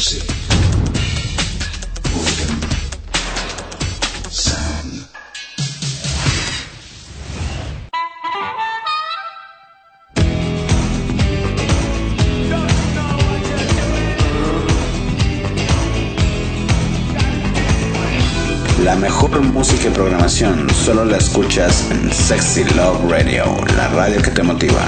14. Golden Sound. La mejor música y programación solo la escuchas en Sexy Love Radio, la radio que te motiva.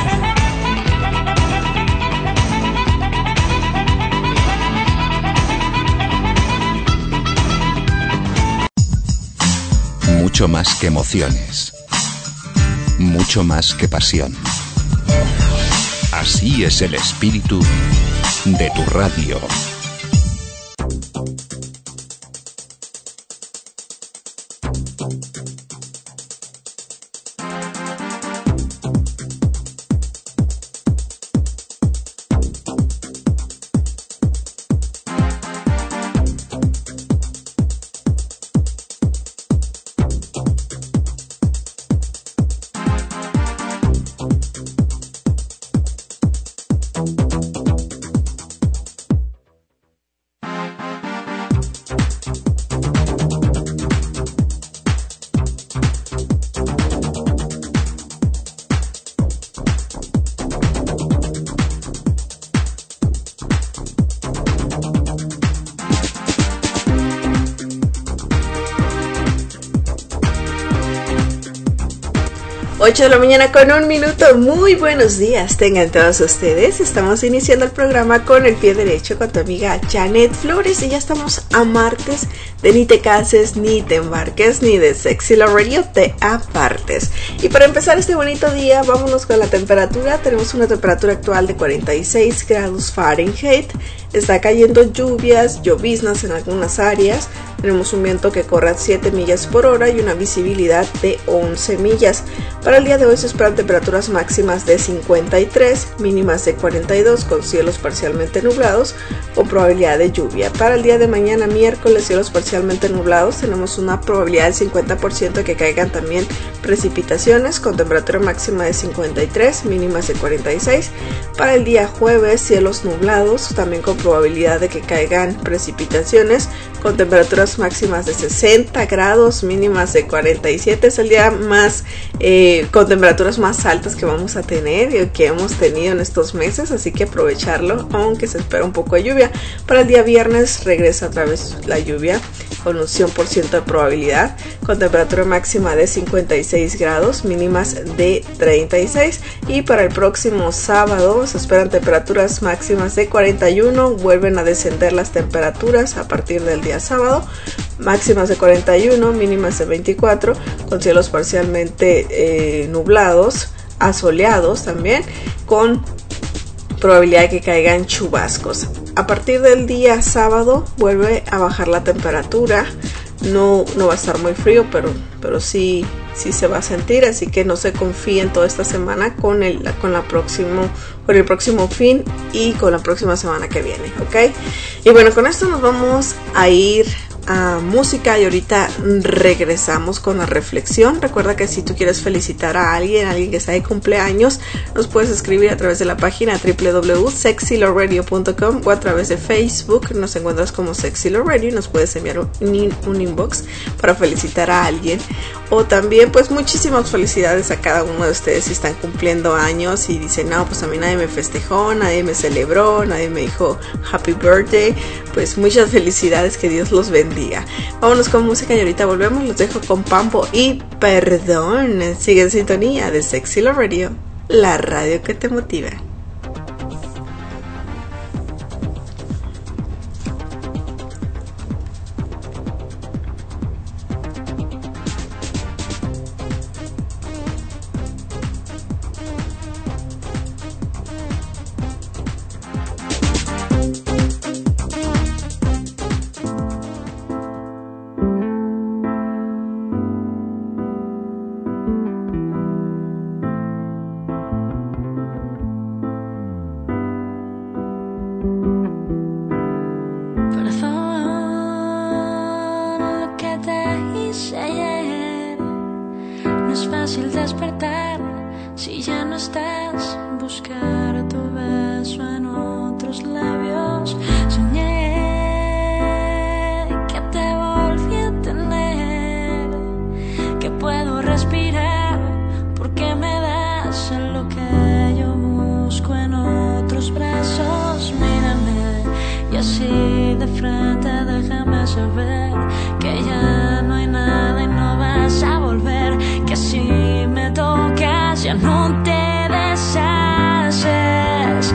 Mucho más que emociones, mucho más que pasión. Así es el espíritu de tu radio. De la mañana con 1 minuto. Muy buenos días tengan todos ustedes. Estamos iniciando el programa con el pie derecho con tu amiga Janet Flores y ya estamos a martes de ni te cases, ni te embarques, ni de Sexy Love Radio te apartes. Y para empezar este bonito día, vámonos con la temperatura. Tenemos una temperatura actual de 46 grados Fahrenheit. Está cayendo lluvias, lloviznas en algunas áreas. Tenemos un viento que corre a 7 millas por hora y una visibilidad de 11 millas. Para el día de hoy se esperan temperaturas máximas de 53, mínimas de 42 con cielos parcialmente nublados con probabilidad de lluvia. Para el día de mañana miércoles, cielos parcialmente nublados, tenemos una probabilidad del 50% de que caigan también precipitaciones con temperatura máxima de 53, mínimas de 46. Para el día jueves, cielos nublados, también con probabilidad de que caigan precipitaciones con temperaturas máximas de 60 grados, mínimas de 47. Es el día más con temperaturas más altas que vamos a tener y que hemos tenido en estos meses, así que aprovecharlo, aunque se espera un poco de lluvia. Para el día viernes regresa otra vez la lluvia con un 100% de probabilidad, con temperatura máxima de 56 grados, mínimas de 36. Y para el próximo sábado se esperan temperaturas máximas de 41, vuelven a descender las temperaturas a partir del día sábado, máximas de 41, mínimas de 24, con cielos parcialmente nublados, asoleados también, con probabilidad de que caigan chubascos. A partir del día sábado vuelve a bajar la temperatura, no va a estar muy frío, pero sí se va a sentir, así que no se confíen toda esta semana con el próximo fin y con la próxima semana que viene, ¿ok? Y bueno, con esto nos vamos a ir a música y ahorita regresamos con la reflexión. Recuerda que si tú quieres felicitar a alguien que está de cumpleaños, nos puedes escribir a través de la página www.sexylowradio.com o a través de Facebook. Nos encuentras como Sexy Love Radio y nos puedes enviar un inbox para felicitar a alguien. O también pues muchísimas felicidades a cada uno de ustedes si están cumpliendo años y dicen, no, pues a mí nadie me festejó, nadie me celebró, nadie me dijo happy birthday. Pues muchas felicidades, que Dios los bendiga. Vámonos con música y ahorita volvemos. Los dejo con Pampo y Perdón. Sigue en sintonía de Sexy Love Radio, la radio que te motiva. fácil despertar si ya no estás. Buscar tu beso en otros labios. Soñé de frente, déjame saber que ya no hay nada y no vas a volver, que si me tocas ya no te deshaces.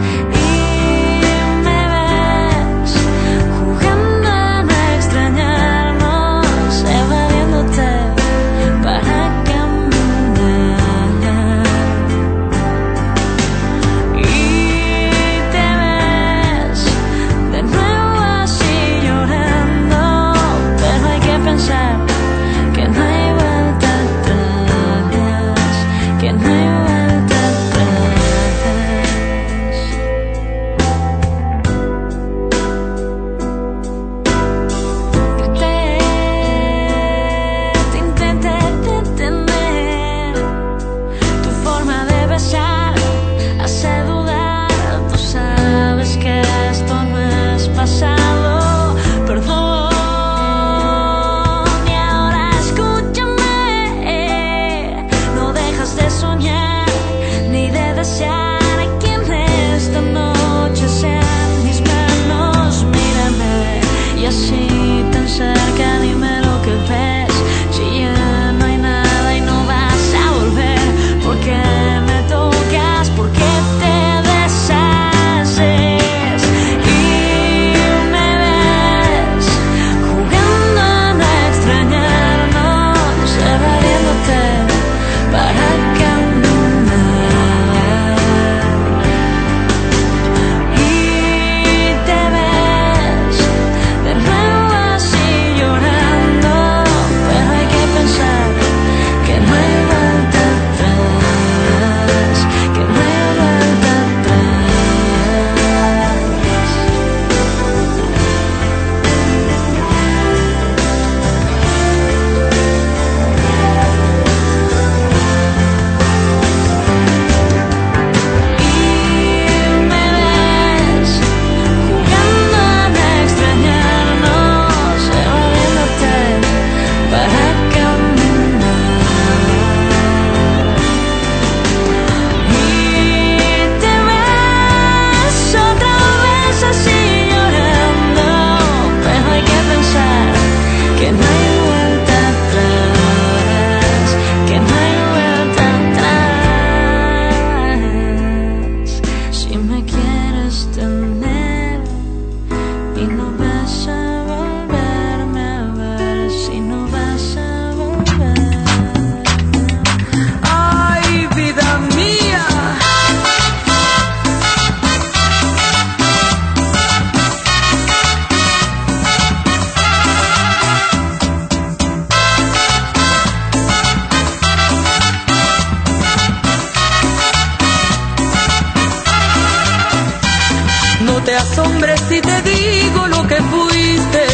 Si te digo lo que fuiste,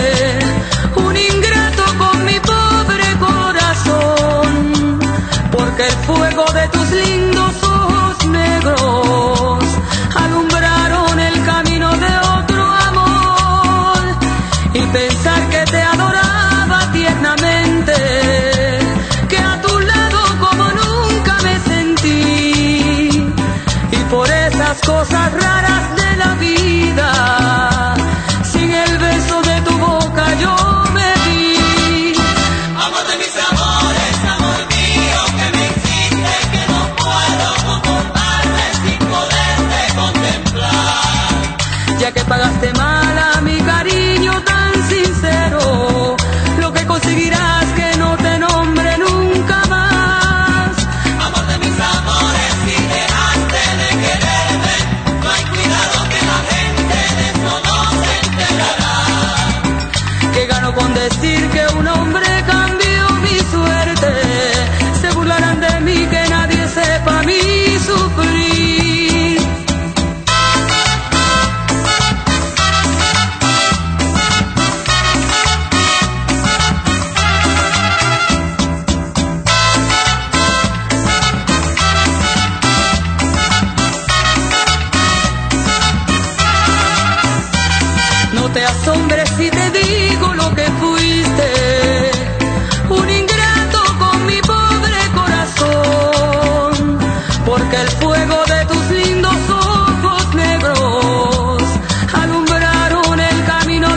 un ingrato con mi pobre corazón, porque el fuego de tus lindos ojos negros alumbraron el camino de otro amor, y pensar que te adoraba tiernamente, que a tu lado como nunca me sentí, y por esas cosas raras de la vida, sin el beso de tu boca yo me vi. Amor de mis amores, amor mío, que me hiciste, que no puedo conformarme sin poderte contemplar. Ya que pagaste mal a mi cariño tan sincero, lo que conseguirás que no te nombre nunca más. Amor de mis amores, si dejaste de quererme, no hay cuidado que la gente de eso no se enterará. Que gano con decir que un hombre cambió mi suerte, se burlarán de mí, que nadie sepa mi sufrir. No te asombres si te digo lo que fuiste, un ingrato con mi pobre corazón, porque el fuego de tus lindos ojos negros alumbraron el camino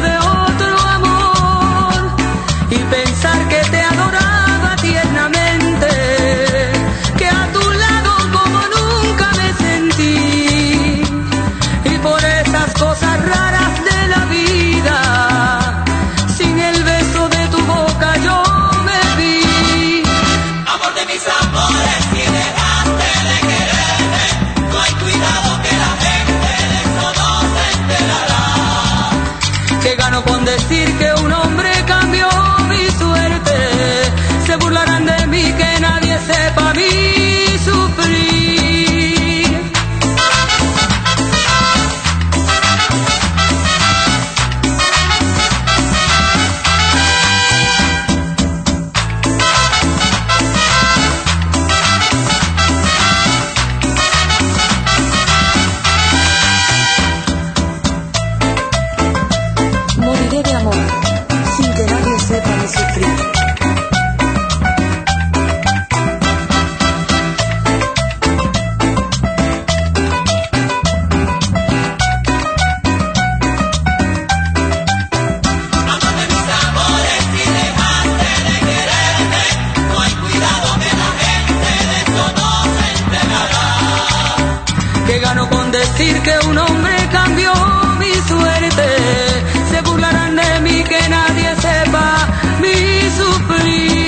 cambió mi suerte. Se burlarán de mí, que nadie sepa mi sufrir.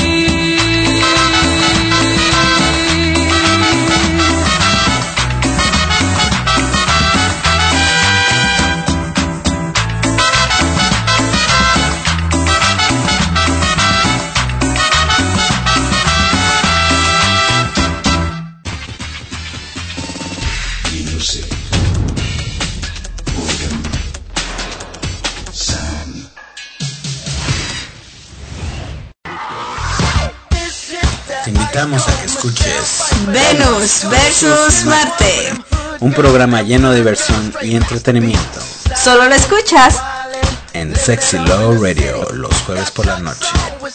Te invitamos a que escuches Venus versus Marte. un programa lleno de diversión y entretenimiento Solo lo escuchas en Sexy Love Radio los jueves por la noche.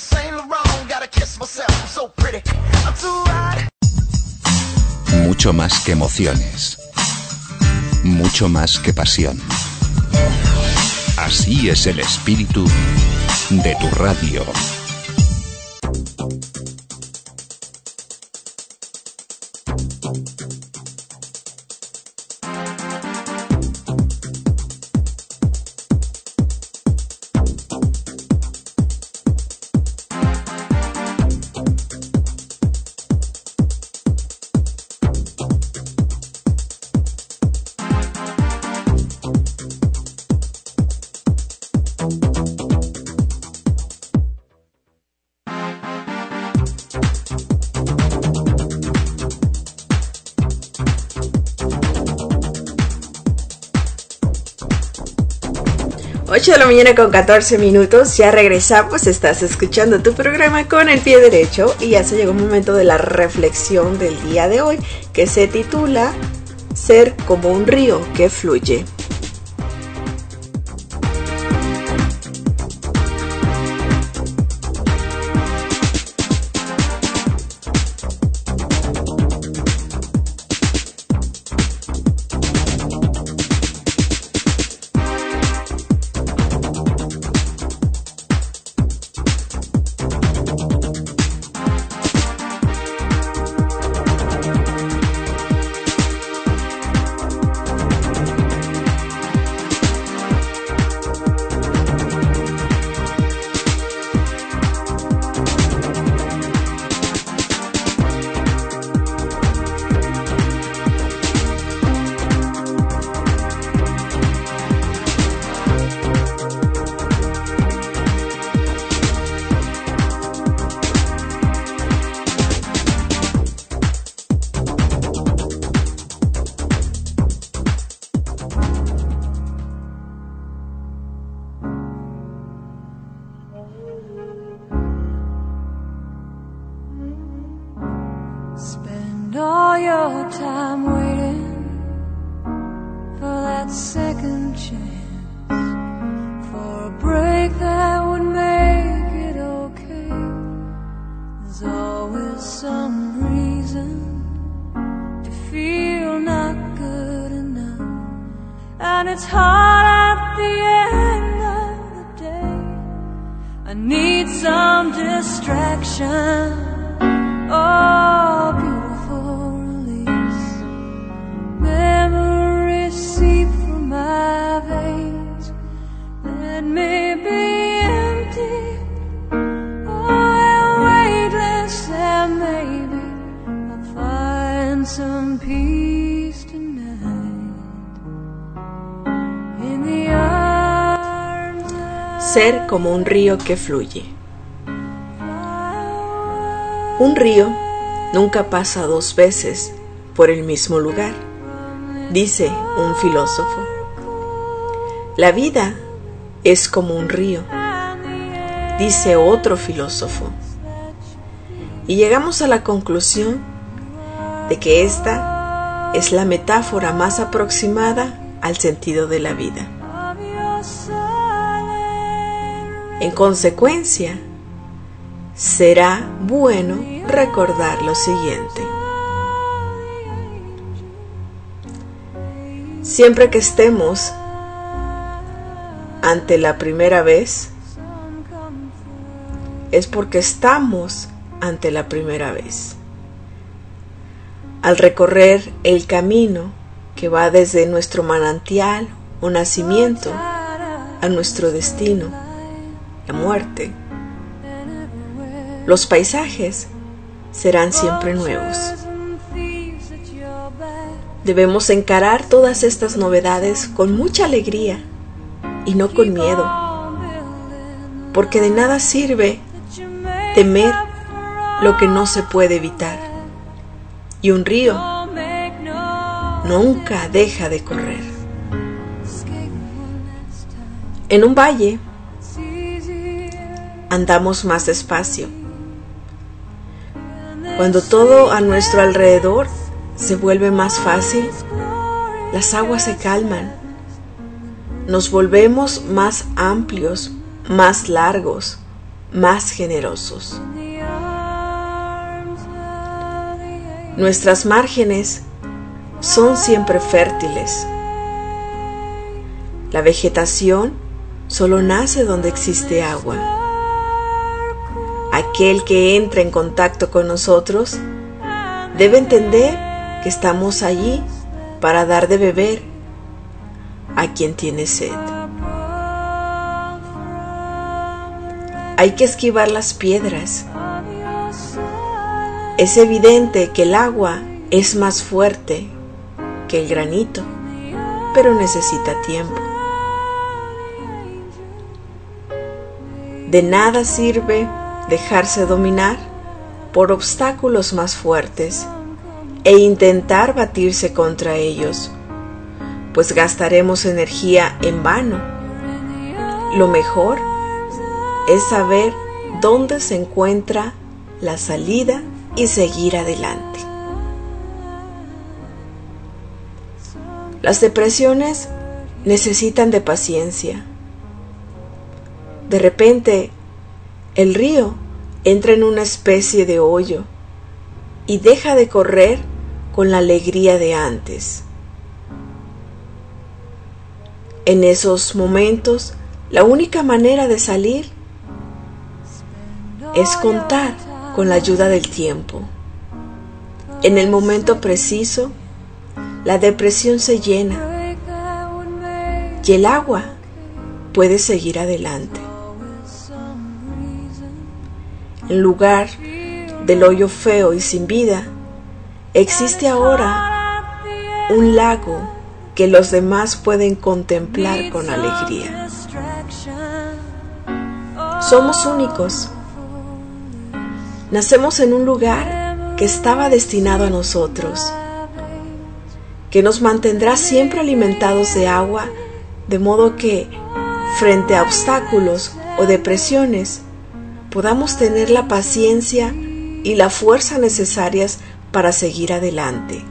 Mucho más que emociones. Mucho más que pasión. Así es el espíritu de tu radio. De la mañana con 14 minutos, ya regresamos, estás escuchando tu programa Con el Pie Derecho y ya se llegó el momento de la reflexión del día de hoy, que se titula Ser como un río que fluye. Ser como un río que fluye. Un río nunca pasa dos veces por el mismo lugar, dice un filósofo. La vida es como un río, dice otro filósofo. Y llegamos a la conclusión de que esta es la metáfora más aproximada al sentido de la vida. En consecuencia, será bueno recordar lo siguiente. Siempre que estemos ante la primera vez, es porque estamos ante la primera vez. Al recorrer el camino que va desde nuestro manantial o nacimiento a nuestro destino, la muerte. Los paisajes serán siempre nuevos. Debemos encarar todas estas novedades con mucha alegría y no con miedo, porque de nada sirve temer lo que no se puede evitar. Y un río nunca deja de correr. En un valle andamos más despacio. Cuando todo a nuestro alrededor se vuelve más fácil, las aguas se calman. Nos volvemos más amplios, más largos, más generosos. Nuestras márgenes son siempre fértiles. La vegetación solo nace donde existe agua. Aquel que entra en contacto con nosotros debe entender que estamos allí para dar de beber a quien tiene sed. Hay que esquivar las piedras. Es evidente que el agua es más fuerte que el granito, pero necesita tiempo. De nada sirve dejarse dominar por obstáculos más fuertes e intentar batirse contra ellos, pues gastaremos energía en vano. Lo mejor es saber dónde se encuentra la salida y seguir adelante. Las depresiones necesitan de paciencia. De repente, el río entra en una especie de hoyo y deja de correr con la alegría de antes. En esos momentos, la única manera de salir es contar con la ayuda del tiempo. En el momento preciso, la depresión se llena y el agua puede seguir adelante. En lugar del hoyo feo y sin vida, existe ahora un lago que los demás pueden contemplar con alegría. Somos únicos. Nacemos en un lugar que estaba destinado a nosotros, que nos mantendrá siempre alimentados de agua, de modo que, frente a obstáculos o depresiones, podamos tener la paciencia y la fuerza necesarias para seguir adelante.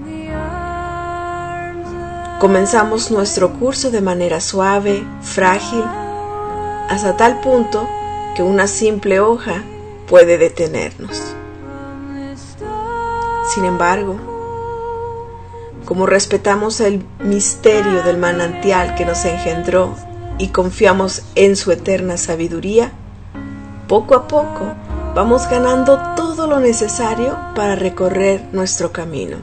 Comenzamos nuestro curso de manera suave, frágil, hasta tal punto que una simple hoja puede detenernos. Sin embargo, como respetamos el misterio del manantial que nos engendró y confiamos en su eterna sabiduría, poco a poco vamos ganando todo lo necesario para recorrer nuestro camino.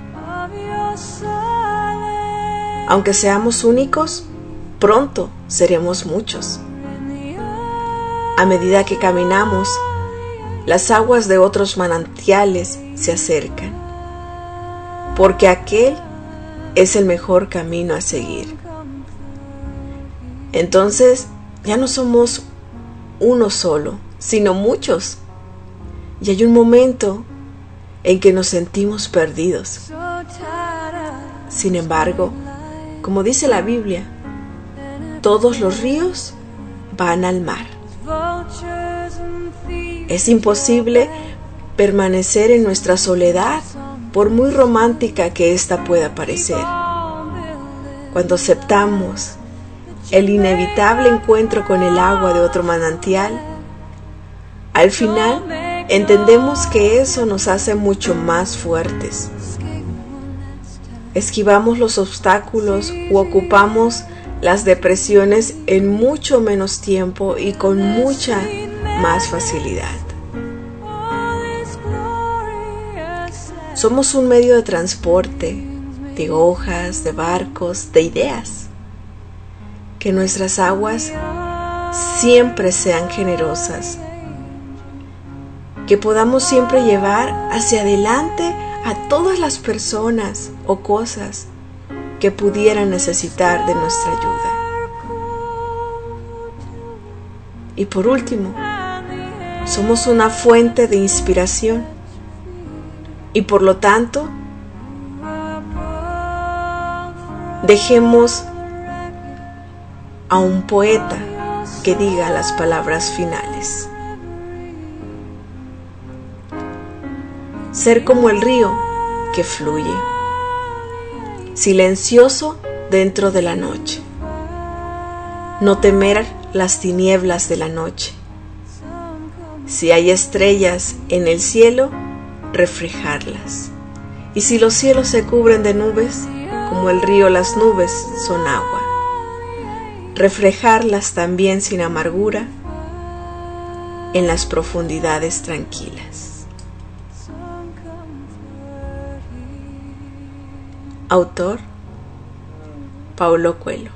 Aunque seamos únicos, pronto seremos muchos. A medida que caminamos, las aguas de otros manantiales se acercan, porque aquel es el mejor camino a seguir. Entonces ya no somos uno solo, sino muchos, y hay un momento en que nos sentimos perdidos. Sin embargo, como dice la Biblia, todos los ríos van al mar. Es imposible permanecer en nuestra soledad, por muy romántica que ésta pueda parecer. Cuando aceptamos el inevitable encuentro con el agua de otro manantial, al final entendemos que eso nos hace mucho más fuertes. Esquivamos los obstáculos u ocupamos las depresiones en mucho menos tiempo y con mucha más facilidad. Somos un medio de transporte, de hojas, de barcos, de ideas. Que nuestras aguas siempre sean generosas. Que podamos siempre llevar hacia adelante a todas las personas o cosas que pudieran necesitar de nuestra ayuda. Y por último, somos una fuente de inspiración y por lo tanto, dejemos a un poeta que diga las palabras finales. Ser como el río que fluye, silencioso dentro de la noche. No temer las tinieblas de la noche. Si hay estrellas en el cielo, reflejarlas. Y si los cielos se cubren de nubes, como el río las nubes son agua. Reflejarlas también sin amargura en las profundidades tranquilas. Autor: Paulo Coelho.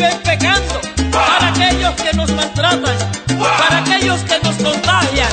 siguen pecando, para aquellos que nos maltratan, para aquellos que nos contagian.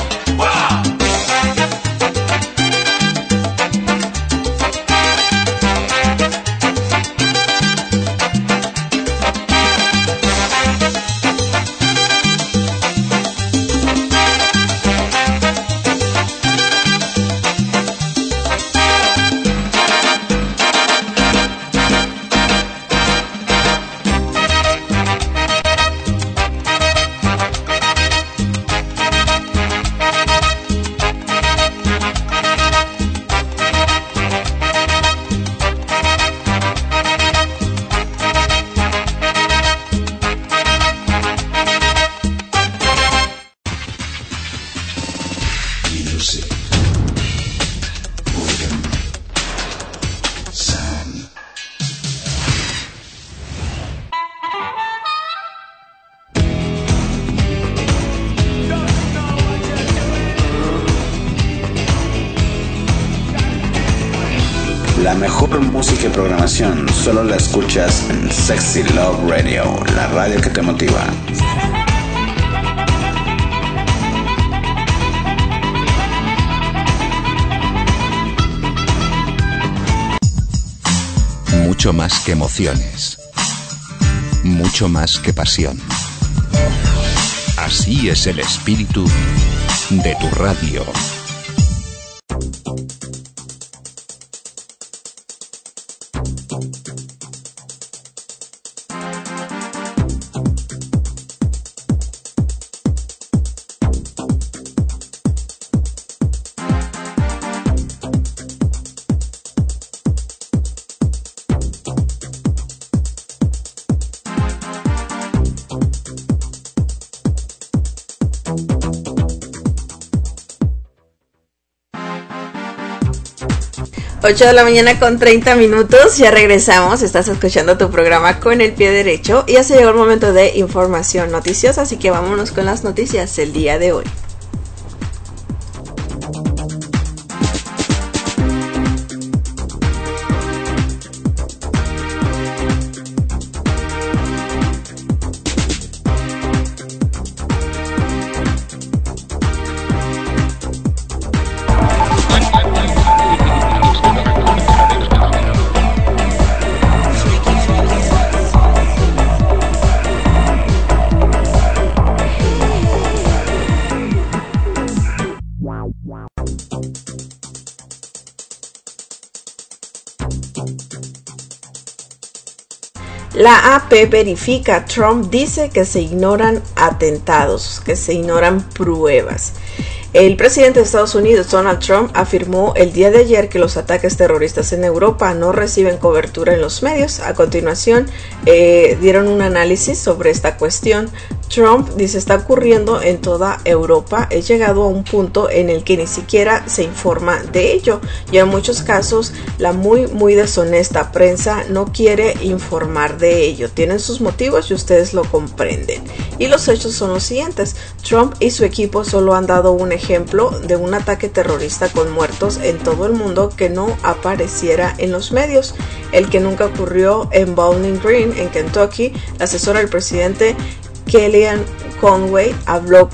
La mejor música y programación solo la escuchas en Sexy Love Radio, la radio que te motiva. Mucho más que emociones. Mucho más que pasión. Así es el espíritu de tu radio. Ocho de la mañana con 30 minutos, ya regresamos, estás escuchando tu programa Con el Pie Derecho y ya se llegó el momento de información noticiosa, así que vámonos con las noticias del día de hoy. La AP verifica, Trump dice que se ignoran atentados, que se ignoran pruebas. El presidente de Estados Unidos, Donald Trump, afirmó el día de ayer que los ataques terroristas en Europa no reciben cobertura en los medios. A continuación, dieron un análisis sobre esta cuestión. Trump dice está ocurriendo en toda Europa. He llegado a un punto en el que ni siquiera se informa de ello. Y en muchos casos, la muy deshonesta prensa no quiere informar de ello. Tienen sus motivos y ustedes lo comprenden. Y los hechos son los siguientes. Trump y su equipo solo han dado un ejemplo de un ataque terrorista con muertos en todo el mundo que no apareciera en los medios. El que nunca ocurrió en Bowling Green, en Kentucky. La asesora del presidente Kellyanne Conway habló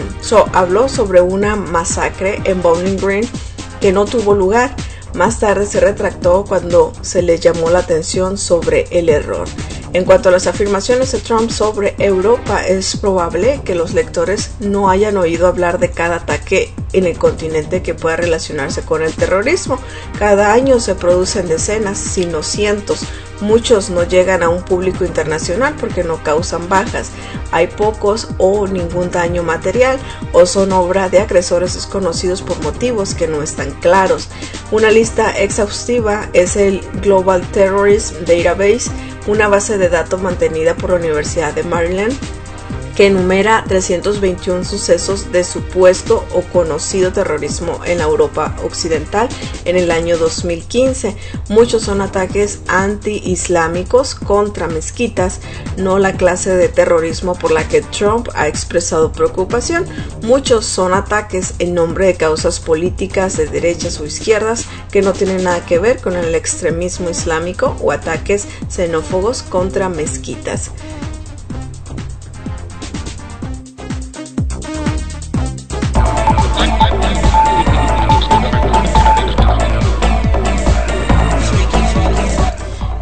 sobre una masacre en Bowling Green que no tuvo lugar. Más tarde se retractó cuando se le llamó la atención sobre el error. En cuanto a las afirmaciones de Trump sobre Europa, es probable que los lectores no hayan oído hablar de cada ataque en el continente que pueda relacionarse con el terrorismo. Cada año se producen decenas, si no cientos. Muchos no llegan a un público internacional porque no causan bajas. Hay pocos o ningún daño material o son obra de agresores desconocidos por motivos que no están claros. Una lista exhaustiva es el Global Terrorism Database, una base de datos mantenida por la Universidad de Maryland, que enumera 321 sucesos de supuesto o conocido terrorismo en la Europa Occidental en el año 2015. Muchos son ataques anti-islámicos contra mezquitas, no la clase de terrorismo por la que Trump ha expresado preocupación. Muchos son ataques en nombre de causas políticas de derechas o izquierdas que no tienen nada que ver con el extremismo islámico o ataques xenófobos contra mezquitas.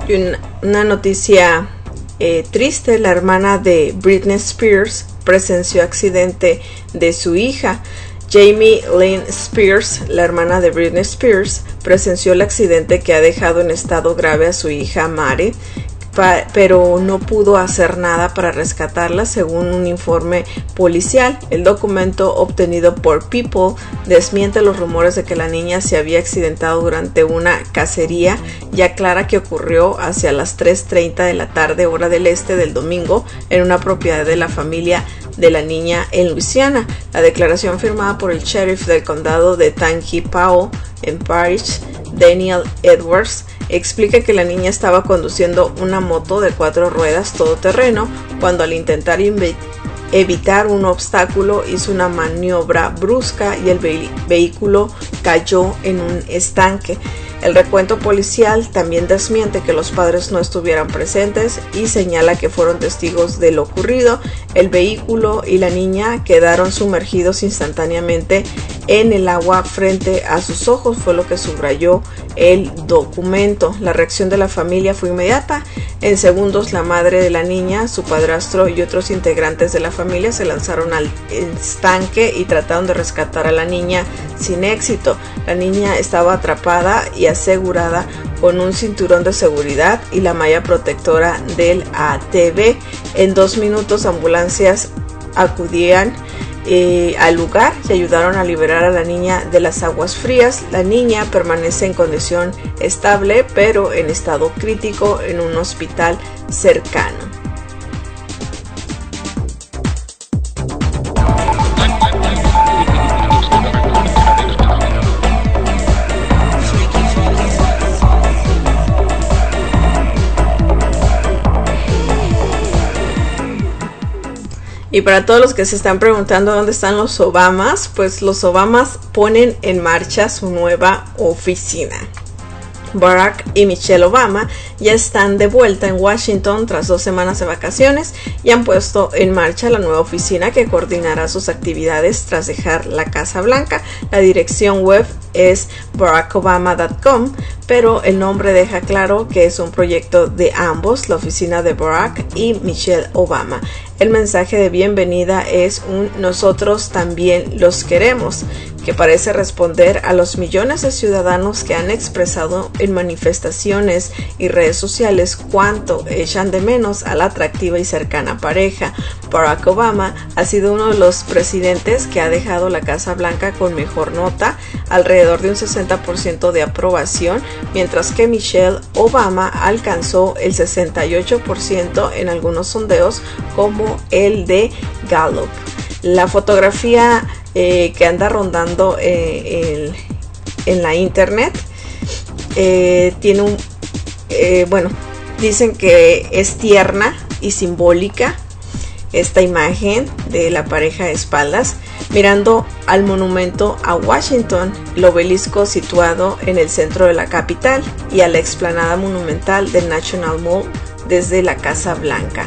Y una noticia triste: la hermana de Britney Spears presenció accidente de su hija. Jamie Lynn Spears, la hermana de Britney Spears, presenció el accidente que ha dejado en estado grave a su hija Mare, pero no pudo hacer nada para rescatarla, según un informe policial. El documento obtenido por People desmiente los rumores de que la niña se había accidentado durante una cacería y aclara que ocurrió hacia las 3:30 de la tarde, hora del este, del domingo, en una propiedad de la familia de la niña en Luisiana. La declaración firmada por el sheriff del condado de Tangipahoa en Parrish, Daniel Edwards, explica que la niña estaba conduciendo una moto de 4 ruedas todoterreno cuando, al intentar evitar un obstáculo, hizo una maniobra brusca y el vehículo cayó en un estanque. El recuento policial también desmiente que los padres no estuvieran presentes y señala que fueron testigos de lo ocurrido. El vehículo y la niña quedaron sumergidos instantáneamente en el agua frente a sus ojos, fue lo que subrayó el documento. La reacción de la familia fue inmediata. En segundos, la madre de la niña, su padrastro y otros integrantes de la familia se lanzaron al estanque y trataron de rescatar a la niña sin éxito. La niña estaba atrapada y asegurada con un cinturón de seguridad y la malla protectora del ATV. En 2 minutos, ambulancias acudían al lugar y ayudaron a liberar a la niña de las aguas frías. La niña permanece en condición estable, pero en estado crítico en un hospital cercano. Y para todos los que se están preguntando dónde están los Obamas, pues los Obamas ponen en marcha su nueva oficina. Barack y Michelle Obama ya están de vuelta en Washington tras 2 semanas de vacaciones y han puesto en marcha la nueva oficina que coordinará sus actividades tras dejar la Casa Blanca. La dirección web es barackobama.com, pero el nombre deja claro que es un proyecto de ambos, la oficina de Barack y Michelle Obama. El mensaje de bienvenida es un "nosotros también los queremos", que parece responder a los millones de ciudadanos que han expresado en manifestaciones y redes sociales cuánto echan de menos a la atractiva y cercana pareja. Barack Obama ha sido uno de los presidentes que ha dejado la Casa Blanca con mejor nota, alrededor de un 60% de aprobación, mientras que Michelle Obama alcanzó el 68% en algunos sondeos como el de Gallup. La fotografía que anda rondando en la internet tiene un dicen que es tierna y simbólica esta imagen de la pareja de espaldas mirando al monumento a Washington, el obelisco situado en el centro de la capital, y a la explanada monumental del National Mall desde la Casa Blanca.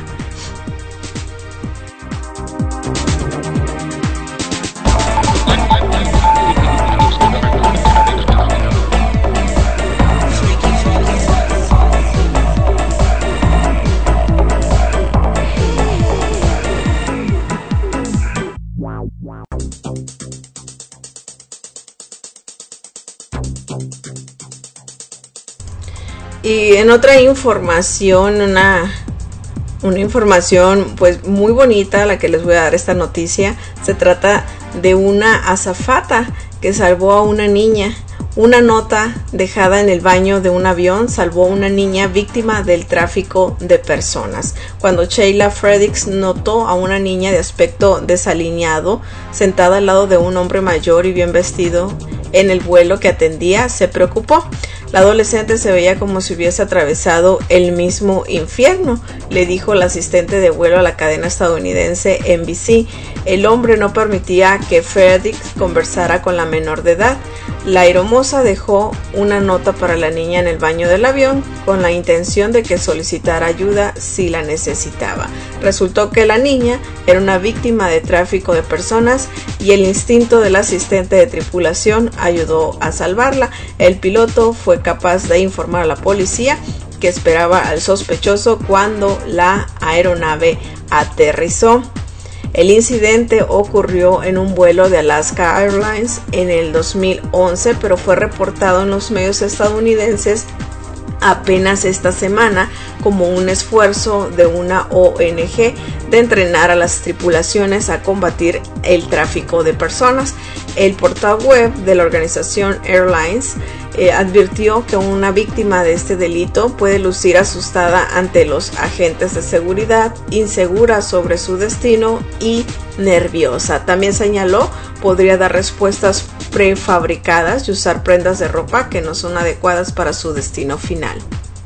Y en otra información, una información pues muy bonita, la que les voy a dar esta noticia. Se trata de una azafata que salvó a una niña. Una nota dejada en el baño de un avión salvó a una niña víctima del tráfico de personas. Cuando Sheila Fredericks notó a una niña de aspecto desaliñado sentada al lado de un hombre mayor y bien vestido en el vuelo que atendía, se preocupó. La adolescente se veía como si hubiese atravesado el mismo infierno, le dijo la asistente de vuelo a la cadena estadounidense NBC. El hombre no permitía que Fredericks conversara con la menor de edad. La aeromoza dejó una nota para la niña en el baño del avión con la intención de que solicitara ayuda si la necesitaba. Resultó que la niña era una víctima de tráfico de personas y el instinto del asistente de tripulación ayudó a salvarla. El piloto fue capaz de informar a la policía que esperaba al sospechoso cuando la aeronave aterrizó. El incidente ocurrió en un vuelo de Alaska Airlines en el 2011, pero fue reportado en los medios estadounidenses apenas esta semana como un esfuerzo de una ONG de entrenar a las tripulaciones a combatir el tráfico de personas. El portal web de la organización Airlines advirtió que una víctima de este delito puede lucir asustada ante los agentes de seguridad, insegura sobre su destino y nerviosa. También señaló podría dar respuestas prefabricadas y usar prendas de ropa que no son adecuadas para su destino final.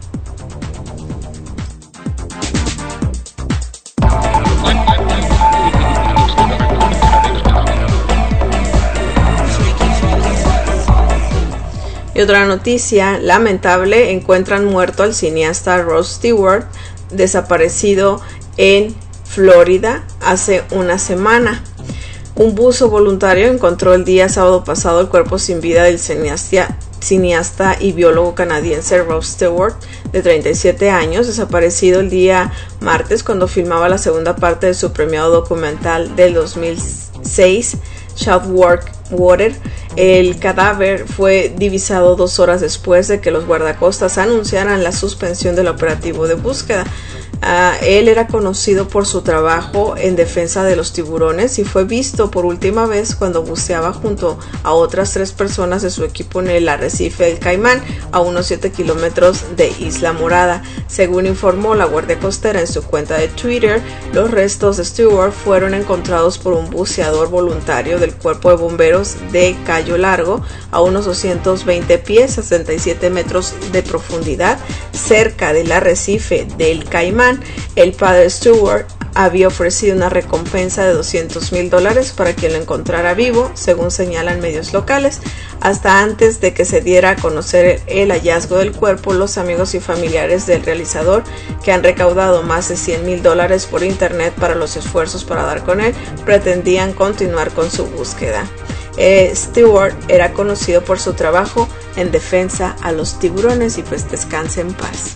Y otra noticia lamentable, encuentran muerto al cineasta Rod Stewart, desaparecido en Florida hace una semana. Un buzo voluntario encontró el día sábado pasado el cuerpo sin vida del cineasta y biólogo canadiense Rod Stewart, de 37 años, desaparecido el día martes cuando filmaba la segunda parte de su premiado documental del 2006, Saltwater. El cadáver fue divisado 2 horas después de que los guardacostas anunciaran la suspensión del operativo de búsqueda. Él era conocido por su trabajo en defensa de los tiburones y fue visto por última vez cuando buceaba junto a otras 3 personas de su equipo en el arrecife del Caimán, a unos 7 kilómetros de Isla Morada. Según informó la Guardia Costera en su cuenta de Twitter, los restos de Stewart fueron encontrados por un buceador voluntario del Cuerpo de Bomberos de Cayo Largo, a unos 220 pies, 67 metros de profundidad, cerca del arrecife del Caimán. El padre Stewart había ofrecido una recompensa de $200,000 para quien lo encontrara vivo, según señalan medios locales. Hasta antes de que se diera a conocer el hallazgo del cuerpo, los amigos y familiares del realizador, que han recaudado más de $100,000 por internet para los esfuerzos para dar con él, pretendían continuar con su búsqueda. Stewart era conocido por su trabajo en defensa a los tiburones y pues descanse en paz.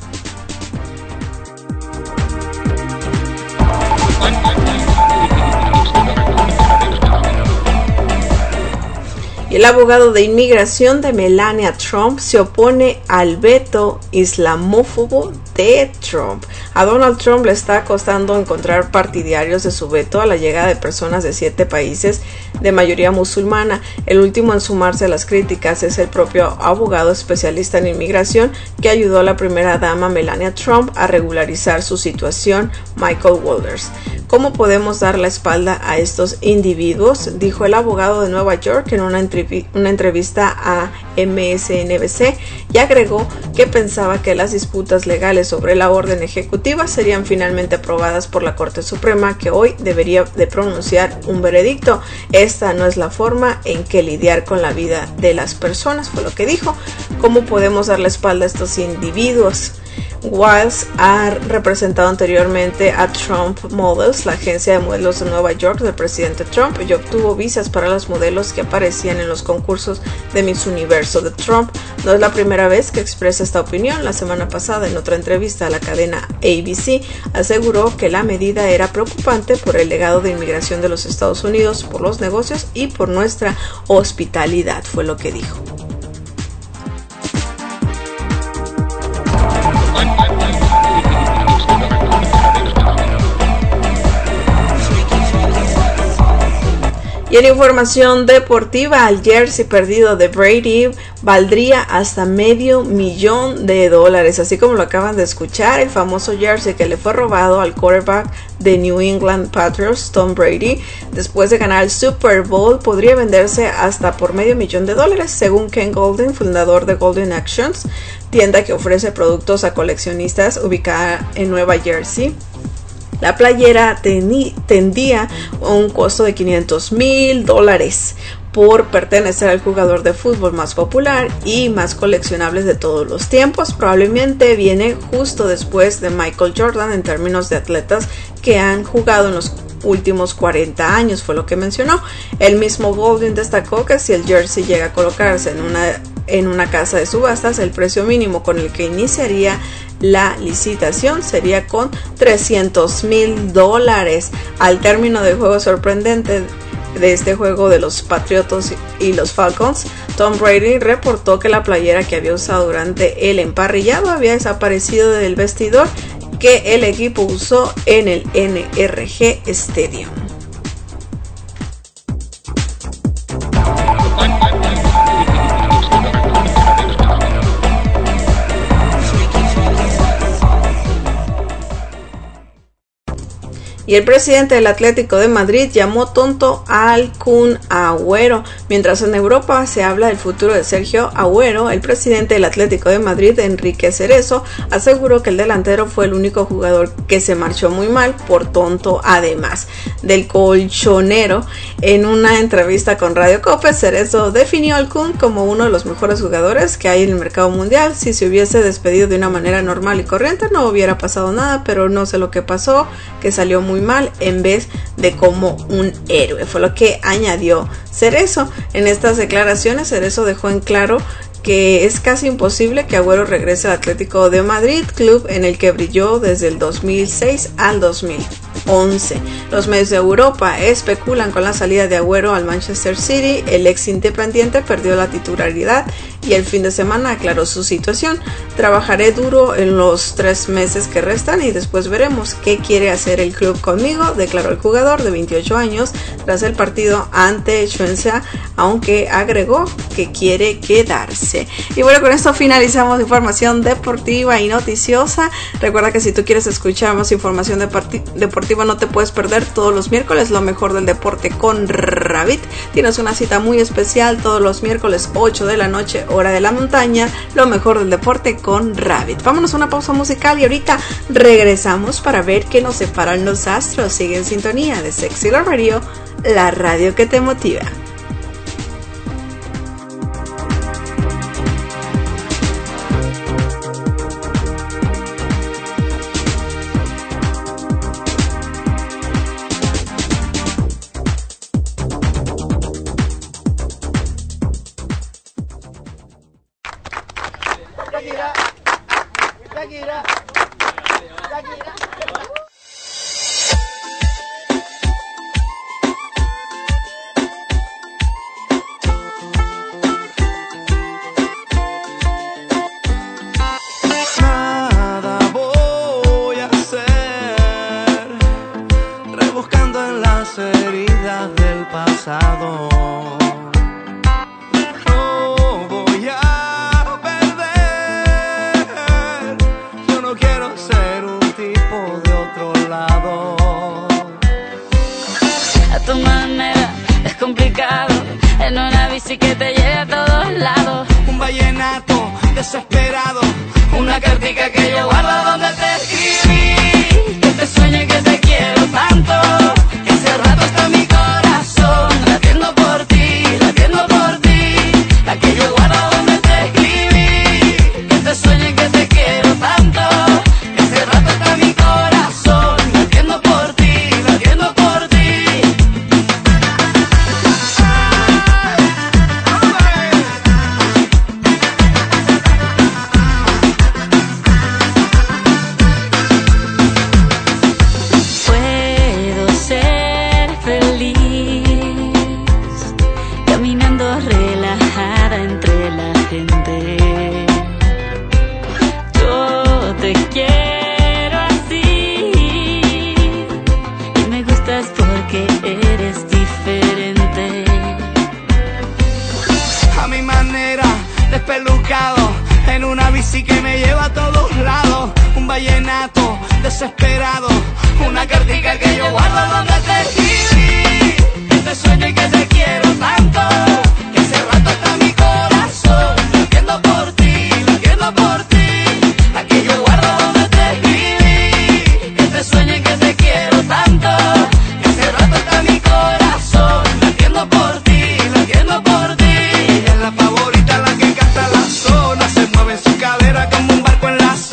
Y el abogado de inmigración de Melania Trump se opone al veto islamófobo de Trump. A Donald Trump le está costando encontrar partidarios de su veto a la llegada de personas de 7 países de mayoría musulmana. El último en sumarse a las críticas es el propio abogado especialista en inmigración que ayudó a la primera dama Melania Trump a regularizar su situación, Michael Walters. ¿Cómo podemos dar la espalda a estos individuos?, dijo el abogado de Nueva York en una entrevista a MSNBC, y agregó que pensaba que las disputas legales sobre la orden ejecutiva serían finalmente aprobadas por la Corte Suprema, que hoy debería de pronunciar un veredicto. Esta no es la forma en que lidiar con la vida de las personas, fue lo que dijo. ¿Cómo podemos dar la espalda a estos individuos? Wiles ha representado anteriormente a Trump Models, la agencia de modelos de Nueva York del presidente Trump, y obtuvo visas para los modelos que aparecían en los concursos de Miss Universo de Trump. No es la primera vez que expresa esta opinión. La semana pasada, en otra entrevista a la cadena ABC, aseguró que la medida era preocupante por el legado de inmigración de los Estados Unidos, por los negocios y por nuestra hospitalidad, fue lo que dijo. Y en información deportiva, el jersey perdido de Brady valdría hasta $500,000, así como lo acaban de escuchar. El famoso jersey que le fue robado al quarterback de New England Patriots, Tom Brady, después de ganar el Super Bowl, podría venderse hasta por $500,000, según Ken Golden, fundador de Golden Actions, tienda que ofrece productos a coleccionistas ubicada en Nueva Jersey. La playera tendía un costo de $500,000 por pertenecer al jugador de fútbol más popular y más coleccionables de todos los tiempos. Probablemente viene justo después de Michael Jordan en términos de atletas que han jugado en los últimos 40 años, fue lo que mencionó. El mismo Golden destacó que si el jersey llega a colocarse en una casa de subastas, el precio mínimo con el que iniciaría La licitación sería con $300,000. Al término del juego sorprendente de este juego de los Patriotas y los Falcons, Tom Brady reportó que la playera que había usado durante el emparrillado había desaparecido del vestidor que el equipo usó en el NRG Stadium. Y el presidente del Atlético de Madrid llamó tonto al Kun Agüero. Mientras en Europa se habla del futuro de Sergio Agüero, el presidente del Atlético de Madrid, Enrique Cerezo, aseguró que el delantero fue el único jugador que se marchó muy mal por tonto. Además del colchonero, en una entrevista con Radio Cope, Cerezo definió al Kun como uno de los mejores jugadores que hay en el mercado mundial. Si se hubiese despedido de una manera normal y corriente no hubiera pasado nada, pero no sé lo que pasó, que salió muy mal en vez de como un héroe, fue lo que añadió Cerezo. En estas declaraciones, Cerezo dejó en claro que es casi imposible que Agüero regrese al Atlético de Madrid, club en el que brilló desde el 2006 al 2011. Los medios de Europa especulan con la salida de Agüero al Manchester City. El ex independiente perdió la titularidad y el fin de semana aclaró su situación. Trabajaré duro en los 3 meses que restan y después veremos qué quiere hacer el club conmigo, declaró el jugador de 28 años tras el partido ante Swansea, aunque agregó que quiere quedarse. Y bueno, con esto finalizamos información deportiva y noticiosa. Recuerda que si tú quieres escuchar más información deportiva, no te puedes perder todos los miércoles lo mejor del deporte con Rabbit. Tienes una cita muy especial todos los miércoles 8 de la noche, hora de la montaña, lo mejor del deporte con Rabbit. Vámonos a una pausa musical y ahorita regresamos para ver qué nos separan los astros. Sigue en sintonía de Sexy Love Radio, la radio que te motiva.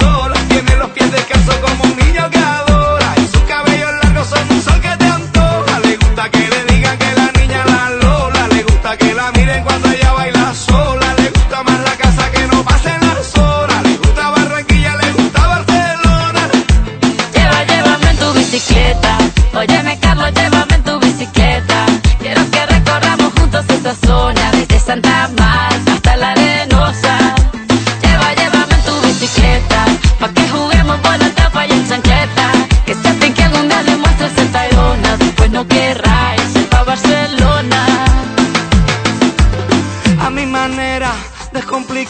Como un niño que adora y sus cabellos largos son un sol que te antoja.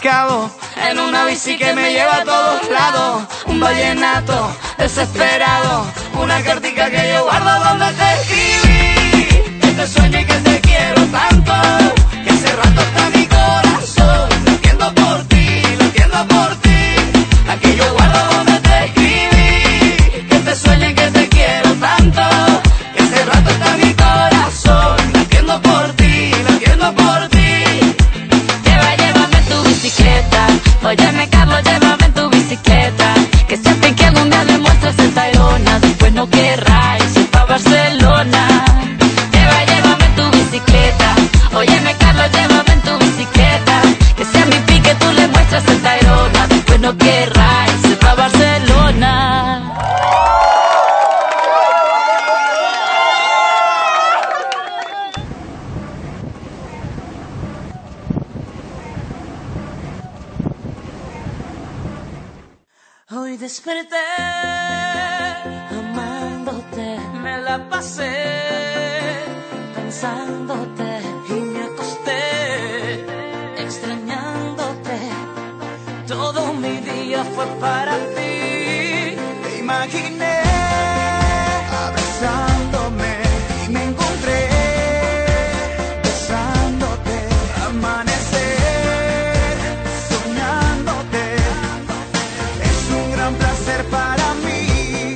embarcado en una bici que me lleva a todos lados. Un vallenato desesperado, una cartica que yo guardo donde te escribí. Que te sueño y que te quiero tanto, que hace rato está mi corazón latiendo por ti, latiendo por ti. Aquí yo guardo donde te escribí. Que te sueño y que te quiero tanto, que hace rato está mi corazón latiendo por ti, latiendo por ti. Llévame en tu bicicleta. Óyeme, Carlos, llévame en tu bicicleta. Que siempre que algún día demuestres el Tayrona, después no querrás irse pa' Barcelona. Llévame en tu bicicleta. Óyeme, Carlos, llévame en tu bicicleta. Que sea mi pique, tú le muestras el Tayrona, después no querrás irse pa' Barcelona. Hoy desperté amándote, me la pasé pensándote y me acosté extrañándote. Todo mi día fue para ti. Te imaginé abrazándome y me encontré besándote, amanecer soñándote. Es un gran placer para mí.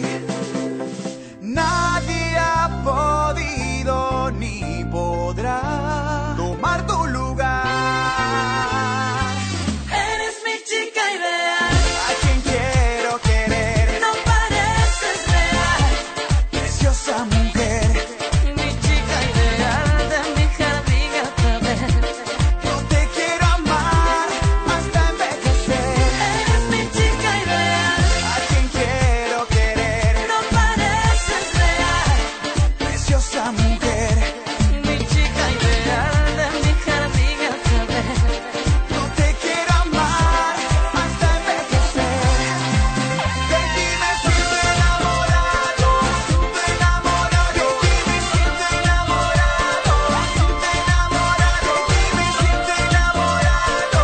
Nadie ha podido ni podrá tomar tu lugar. Eres mi chica ideal, a quien quiero querer. No pareces real, preciosa mujer. Mi chica ideal, de mi jardín otra vez. Yo te quiero amar hasta envejecer. Eres mi chica ideal, a quien quiero querer. No pareces real, preciosa mujer. Mi chica ideal, de mi jardín otra vez. Yo te quiero amar hasta envejecer. De ti me siento enamorado, enamorado. De ti me siento enamorado, enamorado. De ti me siento enamorado,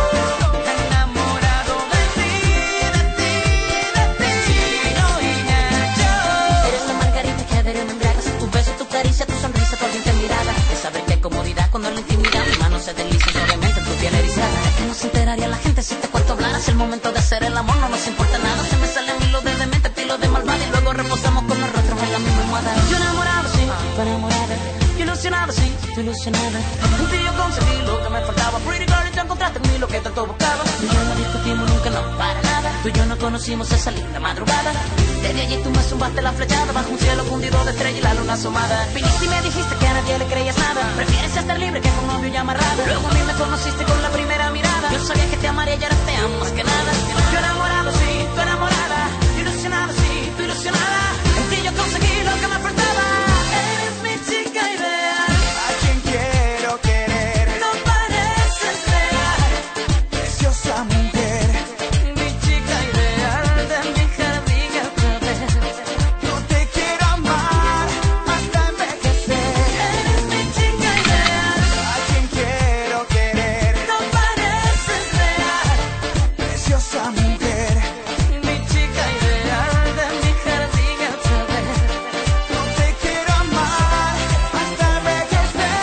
enamorado de ti, de ti, de ti. Chino y Nacho. Eres la margarita que adhiere me embriagas. Tu beso, tu caricia, tu sonrisa, tu ardiente mirada. De saber que hay comodidad cuando en la intimidad mis manos se deslizan suavemente en tu piel erizada. ¿De qué no se enteraría la gente si te cuento hablaras? El momento de hacer el amor no nos importa nada. Se me sale a mí lo de demente, pilo de malvada. Y luego reposamos con los rostros en la misma almohada. Yo enamorado, sí, tú enamorada. Yo ilusionado, sí, tú ilusionada. En ti yo conseguí lo que me faltaba. Pretty girl, y tú encontraste en mí lo que tanto buscaba. Tú y yo no discutimos nunca, no, para nada. Tú y yo no conocimos esa linda madrugada. Desde allí tú me zumbaste la flechada bajo un cielo fundido de estrella y la luna asomada. Viniste y me dijiste que a nadie le creías nada. Prefieres estar libre que con novio y amarrado. Luego a mí me conociste con la primera mirada. Yo sabía que te amaría y ahora te amo más que nada. Yo enamorado, sí, tú enamorada. Yo ilusionado, sí, tú ilusionada. En ti yo conseguí lo que me faltaba. Eres mi chica ideal, a quien quiero querer. No pareces real, preciosa mujer. Mi chica ideal, de mi jardín otra vez. Yo te quiero amar hasta envejecer. Eres mi chica ideal, a quien quiero querer. No pareces real, preciosa mujer. Mi chica ideal, de mi jardín otra vez. Yo te quiero amar hasta envejecer.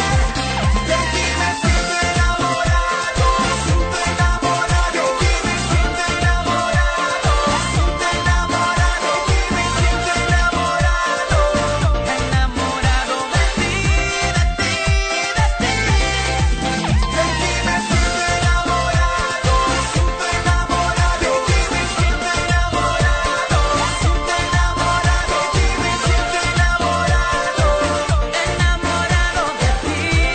De ti me siento enamorado, enamorado. De ti me siento enamorado, enamorado. De ti me siento enamorado, enamorado de ti, de ti, de ti. De ti me siento enamorado, enamorado. De ti me siento enamorado, enamorado. De ti me siento enamorado, enamorado de ti.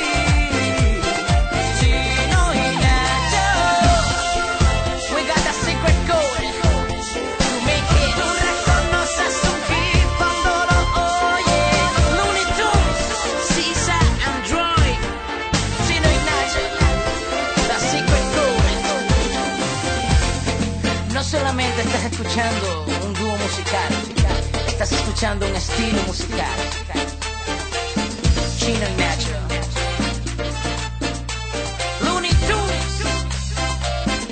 Chino y Nacho, we got that secret code to make it. Tú reconoces un hit cuando lo oyes. Looney Tunes, Sisa and Droid, Chino y Nacho, that secret code. No solamente estás escuchando un dúo musical, estás escuchando un estilo musical. Chino y Nacho, Looney Tunes,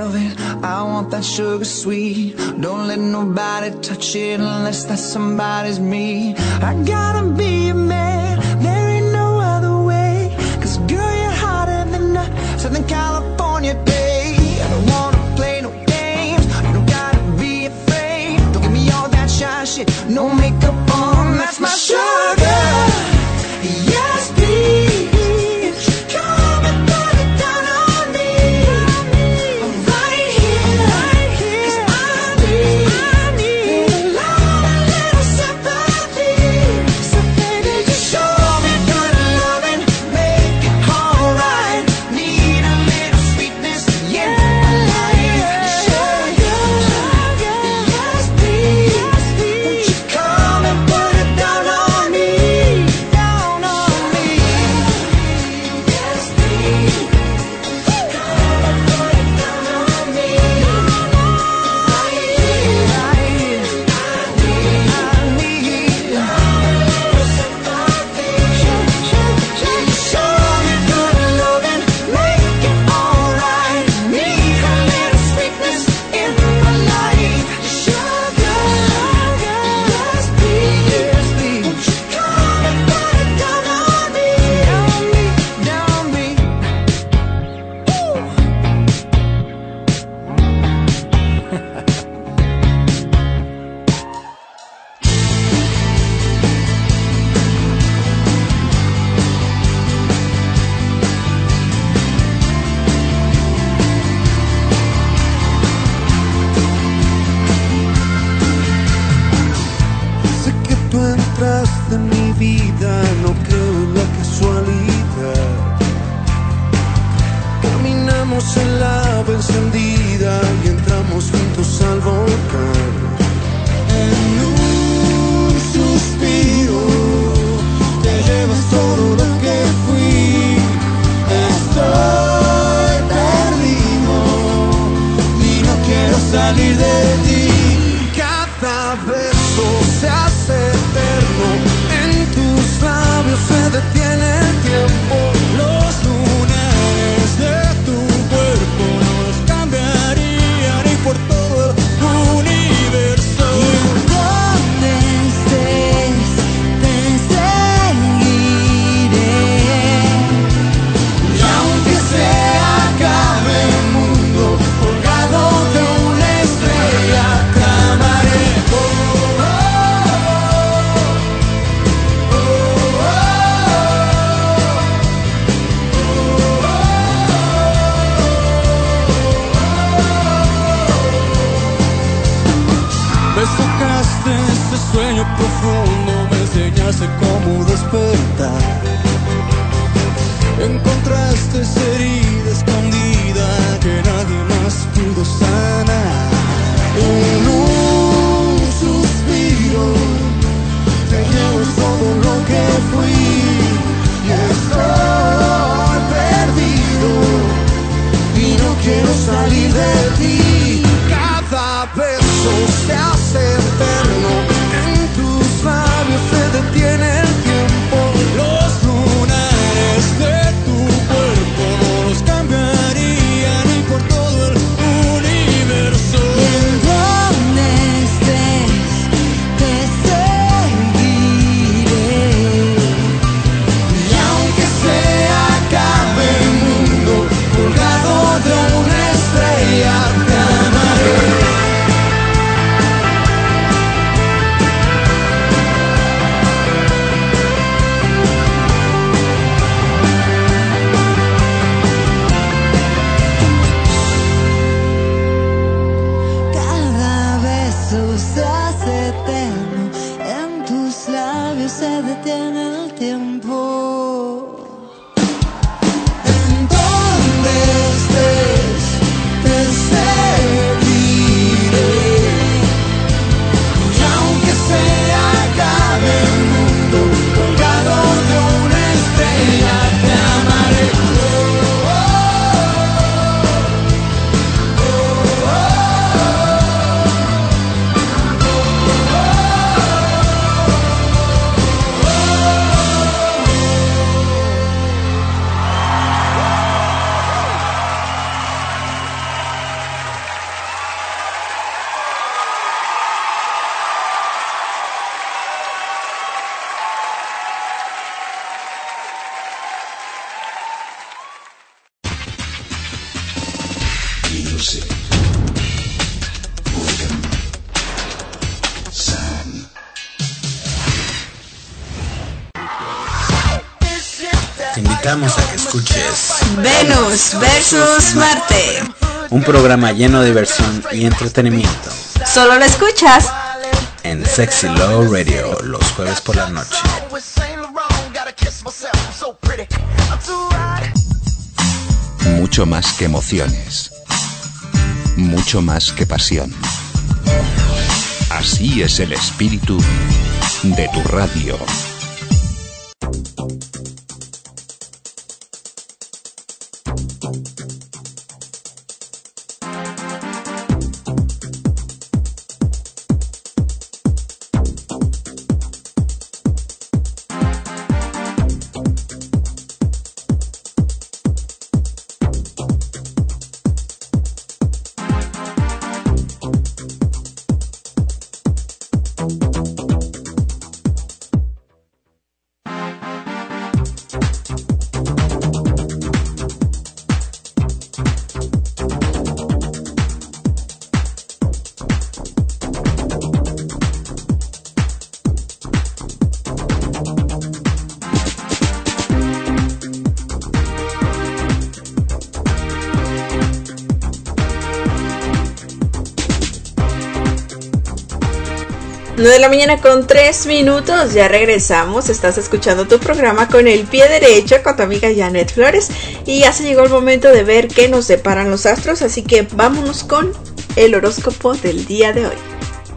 velvet, I want that sugar sweet. Don't let nobody touch it unless that somebody's me. I gotta be a man, there ain't no other way. 'Cause girl, you're hotter than a Southern California day. I don't wanna play no games, you don't gotta be afraid. Don't give me all that shy shit, no makeup on, that's my sugar. Yes, please. invitamos a que escuches Venus versus Marte. Un programa lleno de diversión y entretenimiento. Solo lo escuchas en Sexy Love Radio los jueves por la noche. Mucho más que emociones. Mucho más que pasión. Así es el espíritu de tu radio. De la mañana con 3 minutos, ya regresamos. Estás escuchando tu programa Con el Pie Derecho con tu amiga Janet Flores y ya se llegó el momento de ver qué nos deparan los astros, así que vámonos con el horóscopo del día de hoy.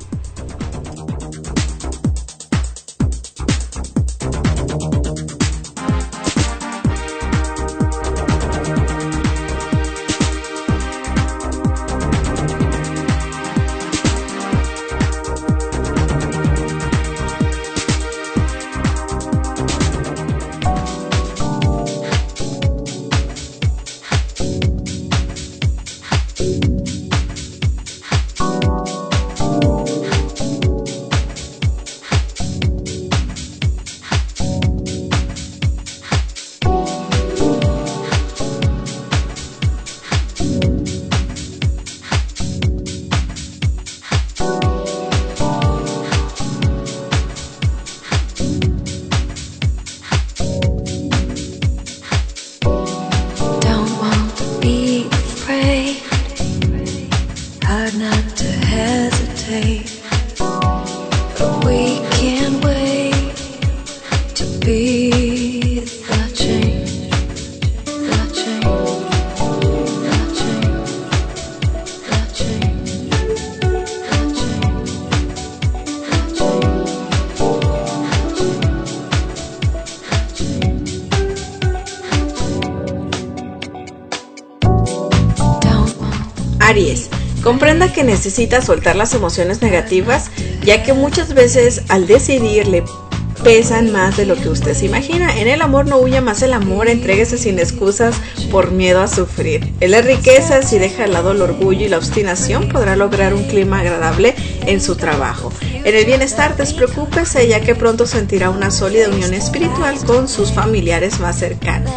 Aries, comprenda que necesita soltar las emociones negativas, ya que muchas veces al decidir le pesan más de lo que usted se imagina. En el amor no huya más el amor, entréguese sin excusas por miedo a sufrir. En la riqueza, si deja de lado el orgullo y la obstinación, podrá lograr un clima agradable en su trabajo. En el bienestar, despreocúpese, ya que pronto sentirá una sólida unión espiritual con sus familiares más cercanos.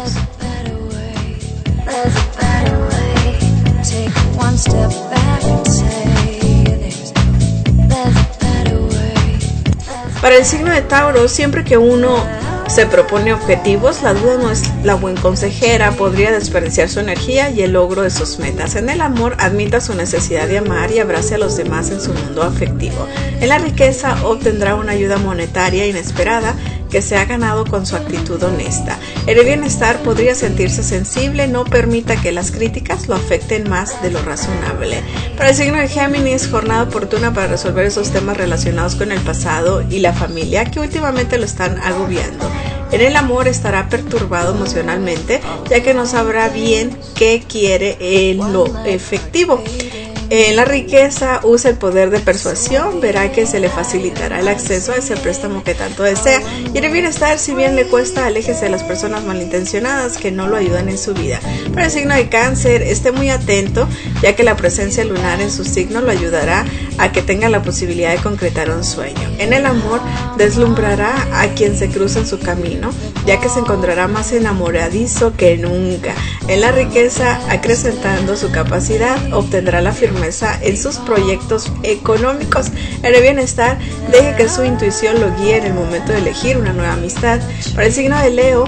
Para el signo de Tauro, siempre que uno se propone objetivos, la duda no es la buena consejera, podría desperdiciar su energía y el logro de sus metas. En el amor, admita su necesidad de amar y abrace a los demás en su mundo afectivo. En la riqueza, obtendrá una ayuda monetaria inesperada que se ha ganado con su actitud honesta. En el bienestar, podría sentirse sensible, no permita que las críticas lo afecten más de lo razonable. Para el signo de Géminis, jornada oportuna para resolver esos temas relacionados con el pasado y la familia que últimamente lo están agobiando. En el amor estará perturbado emocionalmente, ya que no sabrá bien qué quiere en lo efectivo. En la riqueza, usa el poder de persuasión, verá que se le facilitará el acceso a ese préstamo que tanto desea. Y en el bienestar, si bien le cuesta, aléjese de las personas malintencionadas que no lo ayudan en su vida. Para el signo de Cáncer, esté muy atento, ya que la presencia lunar en su signo lo ayudará a que tenga la posibilidad de concretar un sueño. En el amor, deslumbrará a quien se cruza en su camino, ya que se encontrará más enamoradizo que nunca. En la riqueza, acrecentando su capacidad, obtendrá la firmeza en sus proyectos económicos. En el bienestar, deje que su intuición lo guíe en el momento de elegir una nueva amistad. Para el signo de Leo,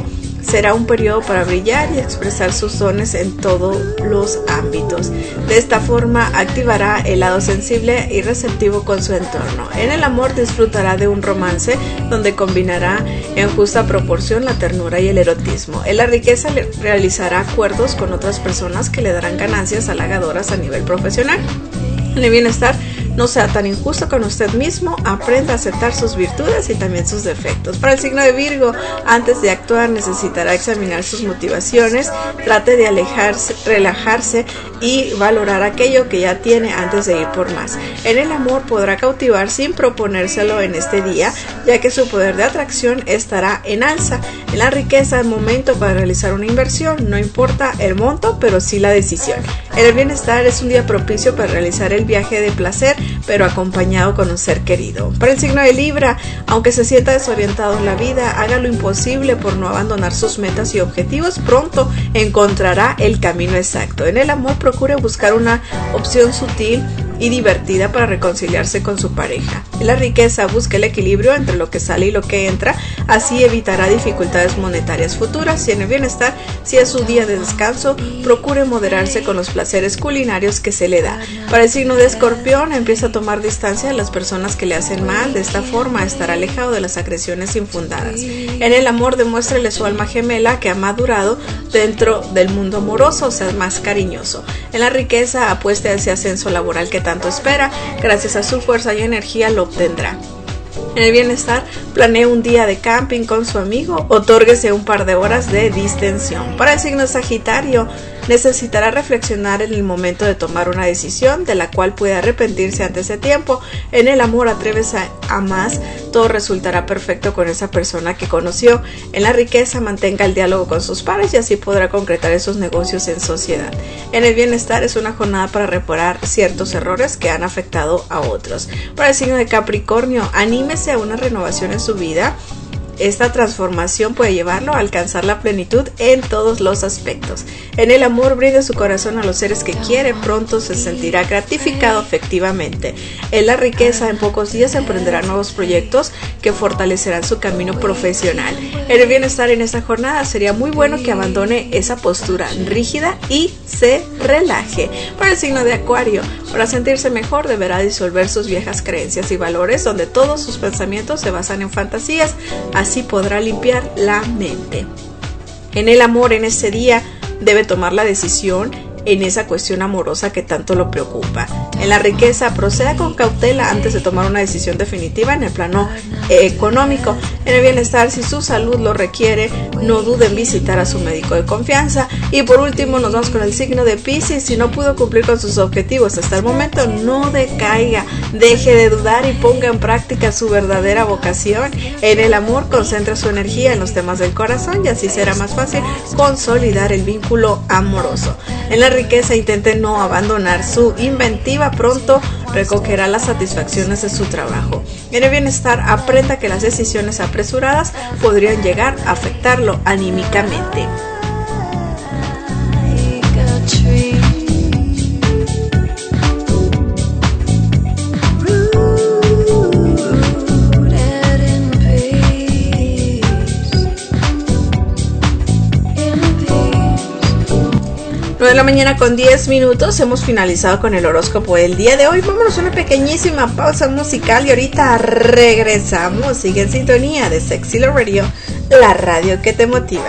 será un periodo para brillar y expresar sus dones en todos los ámbitos. De esta forma activará el lado sensible y receptivo con su entorno. En el amor disfrutará de un romance donde combinará en justa proporción la ternura y el erotismo. En la riqueza realizará acuerdos con otras personas que le darán ganancias halagadoras a nivel profesional. En el bienestar, no sea tan injusto con usted mismo, aprenda a aceptar sus virtudes y también sus defectos. Para el signo de Virgo, antes de actuar necesitará examinar sus motivaciones, trate de relajarse y valorar aquello que ya tiene antes de ir por más. En el amor podrá cautivar sin proponérselo en este día, ya que su poder de atracción estará en alza. En la riqueza, el momento para realizar una inversión, no importa el monto, pero sí la decisión. En el bienestar, es un día propicio para realizar el viaje de placer, pero acompañado con un ser querido. Para el signo de Libra, aunque se sienta desorientado en la vida, haga lo imposible por no abandonar sus metas y objetivos, pronto encontrará el camino exacto. En el amor, procure buscar una opción sutil y divertida para reconciliarse con su pareja. En la riqueza, busque el equilibrio entre lo que sale y lo que entra, así evitará dificultades monetarias futuras. Y en el bienestar, si es su día de descanso, procure moderarse con los placeres culinarios que se le da. Para el signo de Escorpión, empieza a tomar distancia de las personas que le hacen mal, de esta forma estará alejado de las agresiones infundadas. En el amor, demuéstrele su alma gemela que ha madurado dentro del mundo amoroso, sea más cariñoso. En la riqueza, apueste a ese ascenso laboral que tanto espera, gracias a su fuerza y energía lo obtendrá. En el bienestar, planee un día de camping con su amigo, otórguese un par de horas de distensión. Para el signo Sagitario, necesitará reflexionar en el momento de tomar una decisión de la cual puede arrepentirse antes de tiempo. En el amor, atrévese a más, todo resultará perfecto con esa persona que conoció. En la riqueza, mantenga el diálogo con sus pares y así podrá concretar esos negocios en sociedad. En el bienestar, es una jornada para reparar ciertos errores que han afectado a otros. Para el signo de Capricornio, anímese a una renovación en su vida. Esta transformación puede llevarlo a alcanzar la plenitud en todos los aspectos. En el amor, brinde su corazón a los seres que quiere, pronto se sentirá gratificado afectivamente. En la riqueza, en pocos días emprenderá nuevos proyectos que fortalecerán su camino profesional. En el bienestar, en esta jornada sería muy bueno que abandone esa postura rígida y se relaje. Para el signo de Acuario, para sentirse mejor deberá disolver sus viejas creencias y valores donde todos sus pensamientos se basan en fantasías. Así podrá limpiar la mente. En el amor, en este día, debe tomar la decisión en esa cuestión amorosa que tanto lo preocupa. En la riqueza, proceda con cautela antes de tomar una decisión definitiva en el plano económico. En el bienestar, si su salud lo requiere, no dude en visitar a su médico de confianza. Y por último, nos vamos con el signo de Piscis. Si no pudo cumplir con sus objetivos hasta el momento, no decaiga, deje de dudar y ponga en práctica su verdadera vocación. En el amor, concentre su energía en los temas del corazón y así será más fácil consolidar el vínculo amoroso. En la riqueza, intente no abandonar su inventiva, pronto recogerá las satisfacciones de su trabajo. En el bienestar, aprenda que las decisiones apresuradas podrían llegar a afectarlo anímicamente. De la mañana con 10 minutos, hemos finalizado con el horóscopo del día de hoy. Vámonos a una pequeñísima pausa musical y ahorita regresamos. Sigue en sintonía de Sexy Love Radio, la radio que te motiva.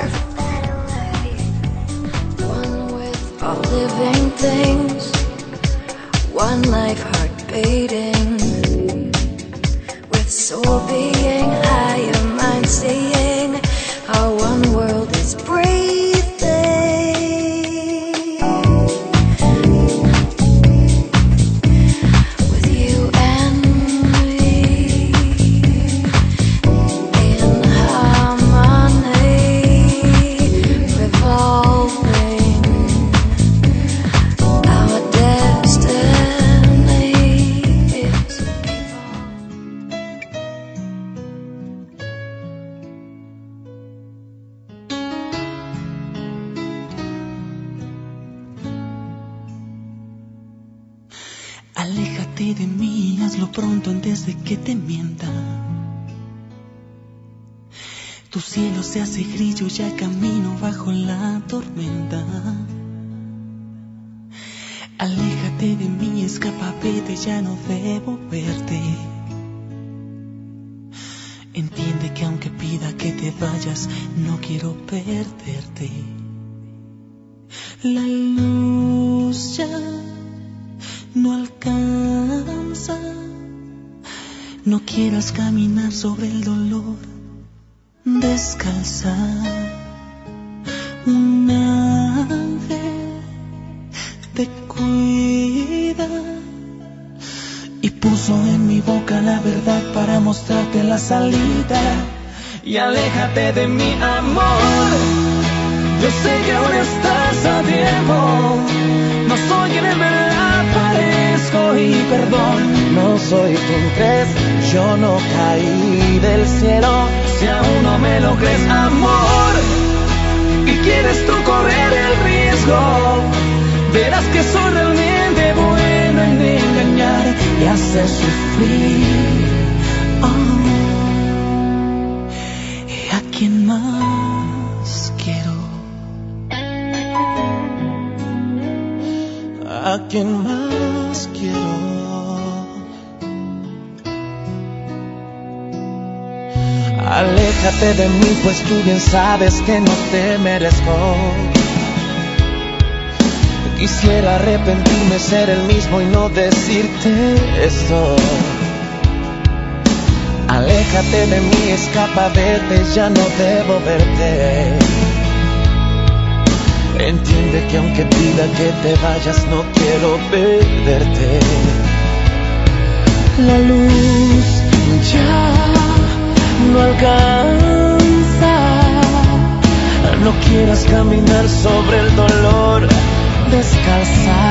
Aléjate de mí, hazlo pronto antes de que te mienta. Tu cielo se hace gris, yo ya camino bajo la tormenta. Aléjate de mí, escapa, vete, ya no debo verte. Entiende que aunque pida que te vayas, no quiero perderte. La luz ya no alcanza. No quieras caminar sobre el dolor descalza. Un ángel te cuida y puso en mi boca la verdad para mostrarte la salida. Y aléjate de mi amor, yo sé que aún estás a tiempo. No soy quien en verdad parezco y perdón, no soy quien crees. Yo no caí del cielo, si aún no me lo crees, amor, y quieres tú correr el riesgo, verás que soy realmente bueno en engañar y hacer sufrir. Oh, ¿y a quién más quiero? ¿A quién más quiero? Aléjate de mí, pues tú bien sabes que no te merezco. Quisiera arrepentirme, ser el mismo y no decirte esto. Aléjate de mí, escapa, vete, ya no debo verte. Entiende que aunque pida que te vayas, no quiero perderte. La luz ya no alcanza. No quieras caminar sobre el dolor descalza.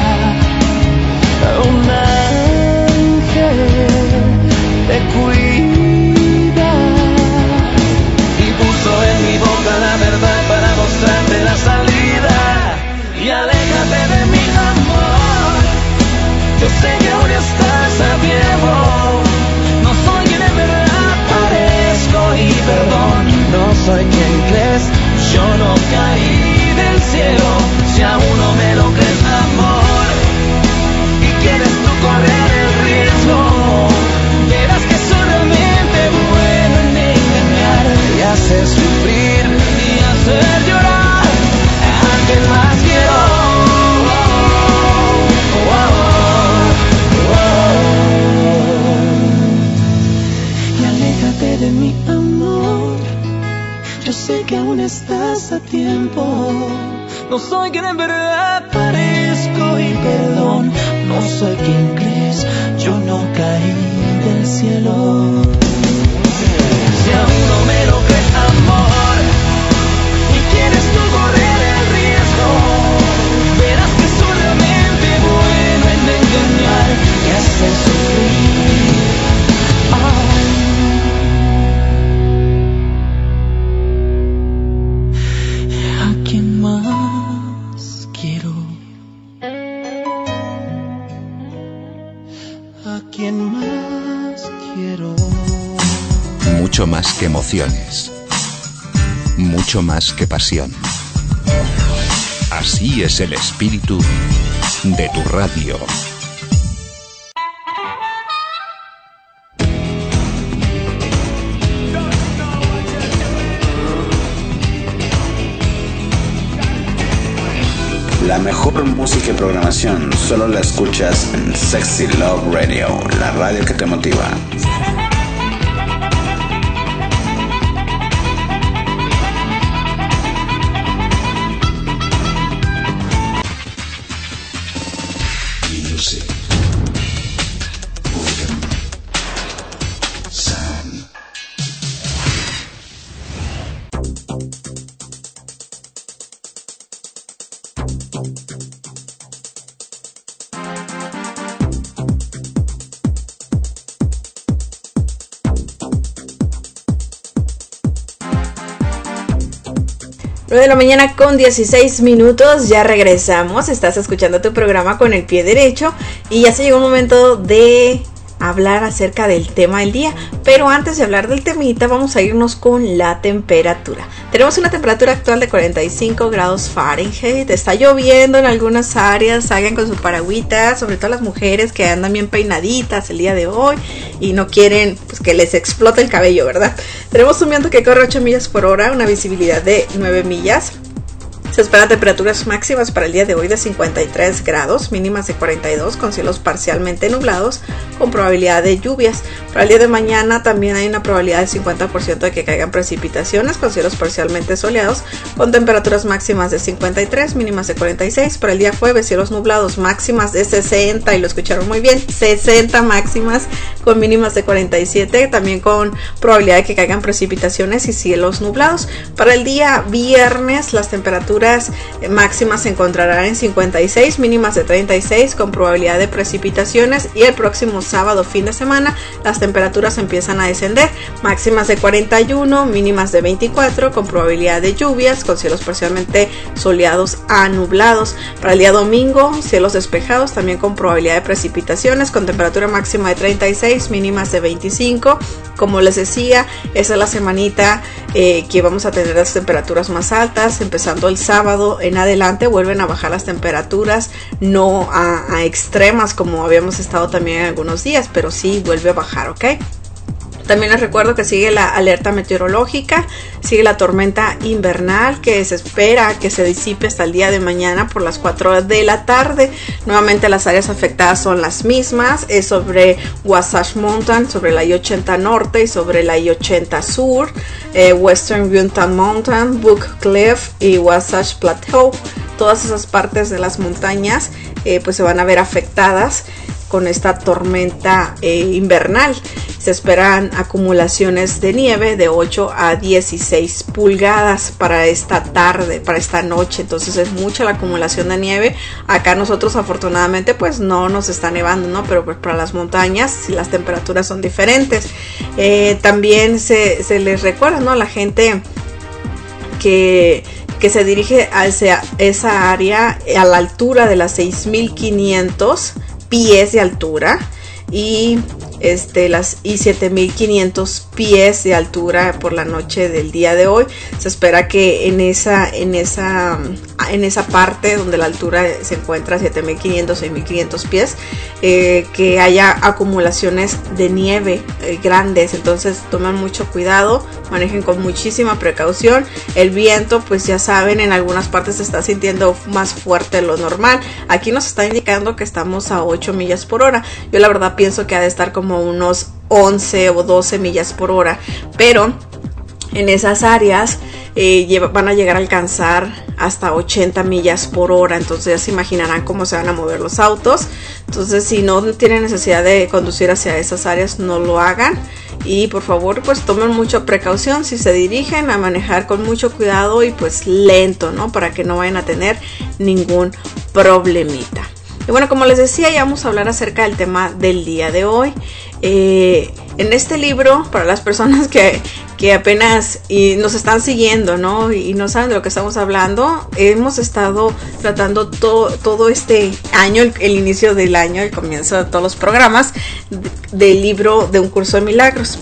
Un ángel te cuida y puso en mi boca la verdad para mostrarte la salida. Y aléjate de mi amor, yo sé que aún estás a tiempo. No soy quien en verdad parezco y perdón, no soy quien crees. Yo no caí del cielo, si aún no me lo crees, amor, y quieres tú correr el riesgo, verás que soy realmente bueno en engañar y hacer sufrir y hacer llorar. ¿A quién más quiero? Y aléjate de mi amor, yo sé que aún estás a tiempo. No soy quien en verdad parezco y perdón, no soy quien crees. Yo no caí del cielo. Si aún no me lo crees, amor, y quieres tú correr el riesgo, verás que soy realmente bueno en engañar y hacer sufrir. ¿A quién más quiero? ¿A quién más quiero? Mucho más que emociones. Mucho más que pasión. Así es el espíritu de tu radio. La mejor música y programación solo la escuchas en Sexy Love Radio, la radio que te motiva. De la mañana con 16 minutos, ya regresamos. Estás escuchando tu programa Con el Pie Derecho y ya se llegó el momento de hablar acerca del tema del día, pero antes de hablar del temita vamos a irnos con la temperatura. Tenemos una temperatura actual de 45 grados Fahrenheit, está lloviendo en algunas áreas, salgan con su paragüita, sobre todo las mujeres que andan bien peinaditas el día de hoy y no quieren pues que les explote el cabello, ¿verdad? Tenemos un viento que corre 8 millas por hora, una visibilidad de 9 millas. Se esperan temperaturas máximas para el día de hoy de 53 grados, mínimas de 42, con cielos parcialmente nublados, con probabilidad de lluvias. Para el día de mañana también hay una probabilidad de 50% de que caigan precipitaciones, con cielos parcialmente soleados, con temperaturas máximas de 53, mínimas de 46. Para el día jueves, cielos nublados, máximas de 60, y lo escucharon muy bien, 60 máximas, con mínimas de 47, también con probabilidad de que caigan precipitaciones y cielos nublados. Para el día viernes, las temperaturas máximas se encontrarán en 56, mínimas de 36, con probabilidad de precipitaciones, y el próximo sábado, fin de semana, las temperaturas empiezan a descender, máximas de 41, mínimas de 24, con probabilidad de lluvias, con cielos parcialmente soleados a nublados. Para el día domingo, cielos despejados, también con probabilidad de precipitaciones, con temperatura máxima de 36, mínimas de 25. Como les decía, esa es la semanita que vamos a tener las temperaturas más altas. Empezando el sábado en adelante vuelven a bajar las temperaturas, no a extremas como habíamos estado también en algunos días, pero sí vuelve a bajar, ¿ok? También les recuerdo que sigue la alerta meteorológica, sigue la tormenta invernal que se espera que se disipe hasta el día de mañana por las 4 de la tarde. Nuevamente las áreas afectadas son las mismas, es sobre Wasatch Mountain, sobre la I-80 norte y sobre la I-80 sur, Western Utah Mountain, Book Cliff y Wasatch Plateau. Todas esas partes de las montañas pues se van a ver afectadas con esta tormenta invernal. Se esperan acumulaciones de nieve de 8 a 16 pulgadas para esta tarde, para esta noche. Entonces es mucha la acumulación de nieve. Acá nosotros afortunadamente pues no nos está nevando, ¿no? Pero pues para las montañas sí, las temperaturas son diferentes. También se les recuerda, ¿no? A la gente que se dirige hacia esa área a la altura de las 6.500 pies de altura y 7.500 pies de altura por la noche del día de hoy. Se espera que en esa parte donde la altura se encuentra 7.500, 6.500 pies, que haya acumulaciones de nieve grandes. Entonces tomen mucho cuidado, manejen con muchísima precaución. El viento, pues ya saben, en algunas partes se está sintiendo más fuerte de lo normal. Aquí nos está indicando que estamos a 8 millas por hora. Yo la verdad pienso que ha de estar como unos 11 o 12 millas por hora, pero en esas áreas van a llegar a alcanzar hasta 80 millas por hora. Entonces ya se imaginarán cómo se van a mover los autos. Entonces si no tienen necesidad de conducir hacia esas áreas, no lo hagan. Y por favor pues tomen mucha precaución si se dirigen, a manejar con mucho cuidado y pues lento, ¿no? Para que no vayan a tener ningún problemita. Y bueno, como les decía, ya vamos a hablar acerca del tema del día de hoy. En este libro, para las personas que apenas nos están siguiendo, ¿no? Y no saben de lo que estamos hablando, hemos estado tratando todo este año, el inicio del año, el comienzo de todos los programas del libro de Un Curso de Milagros.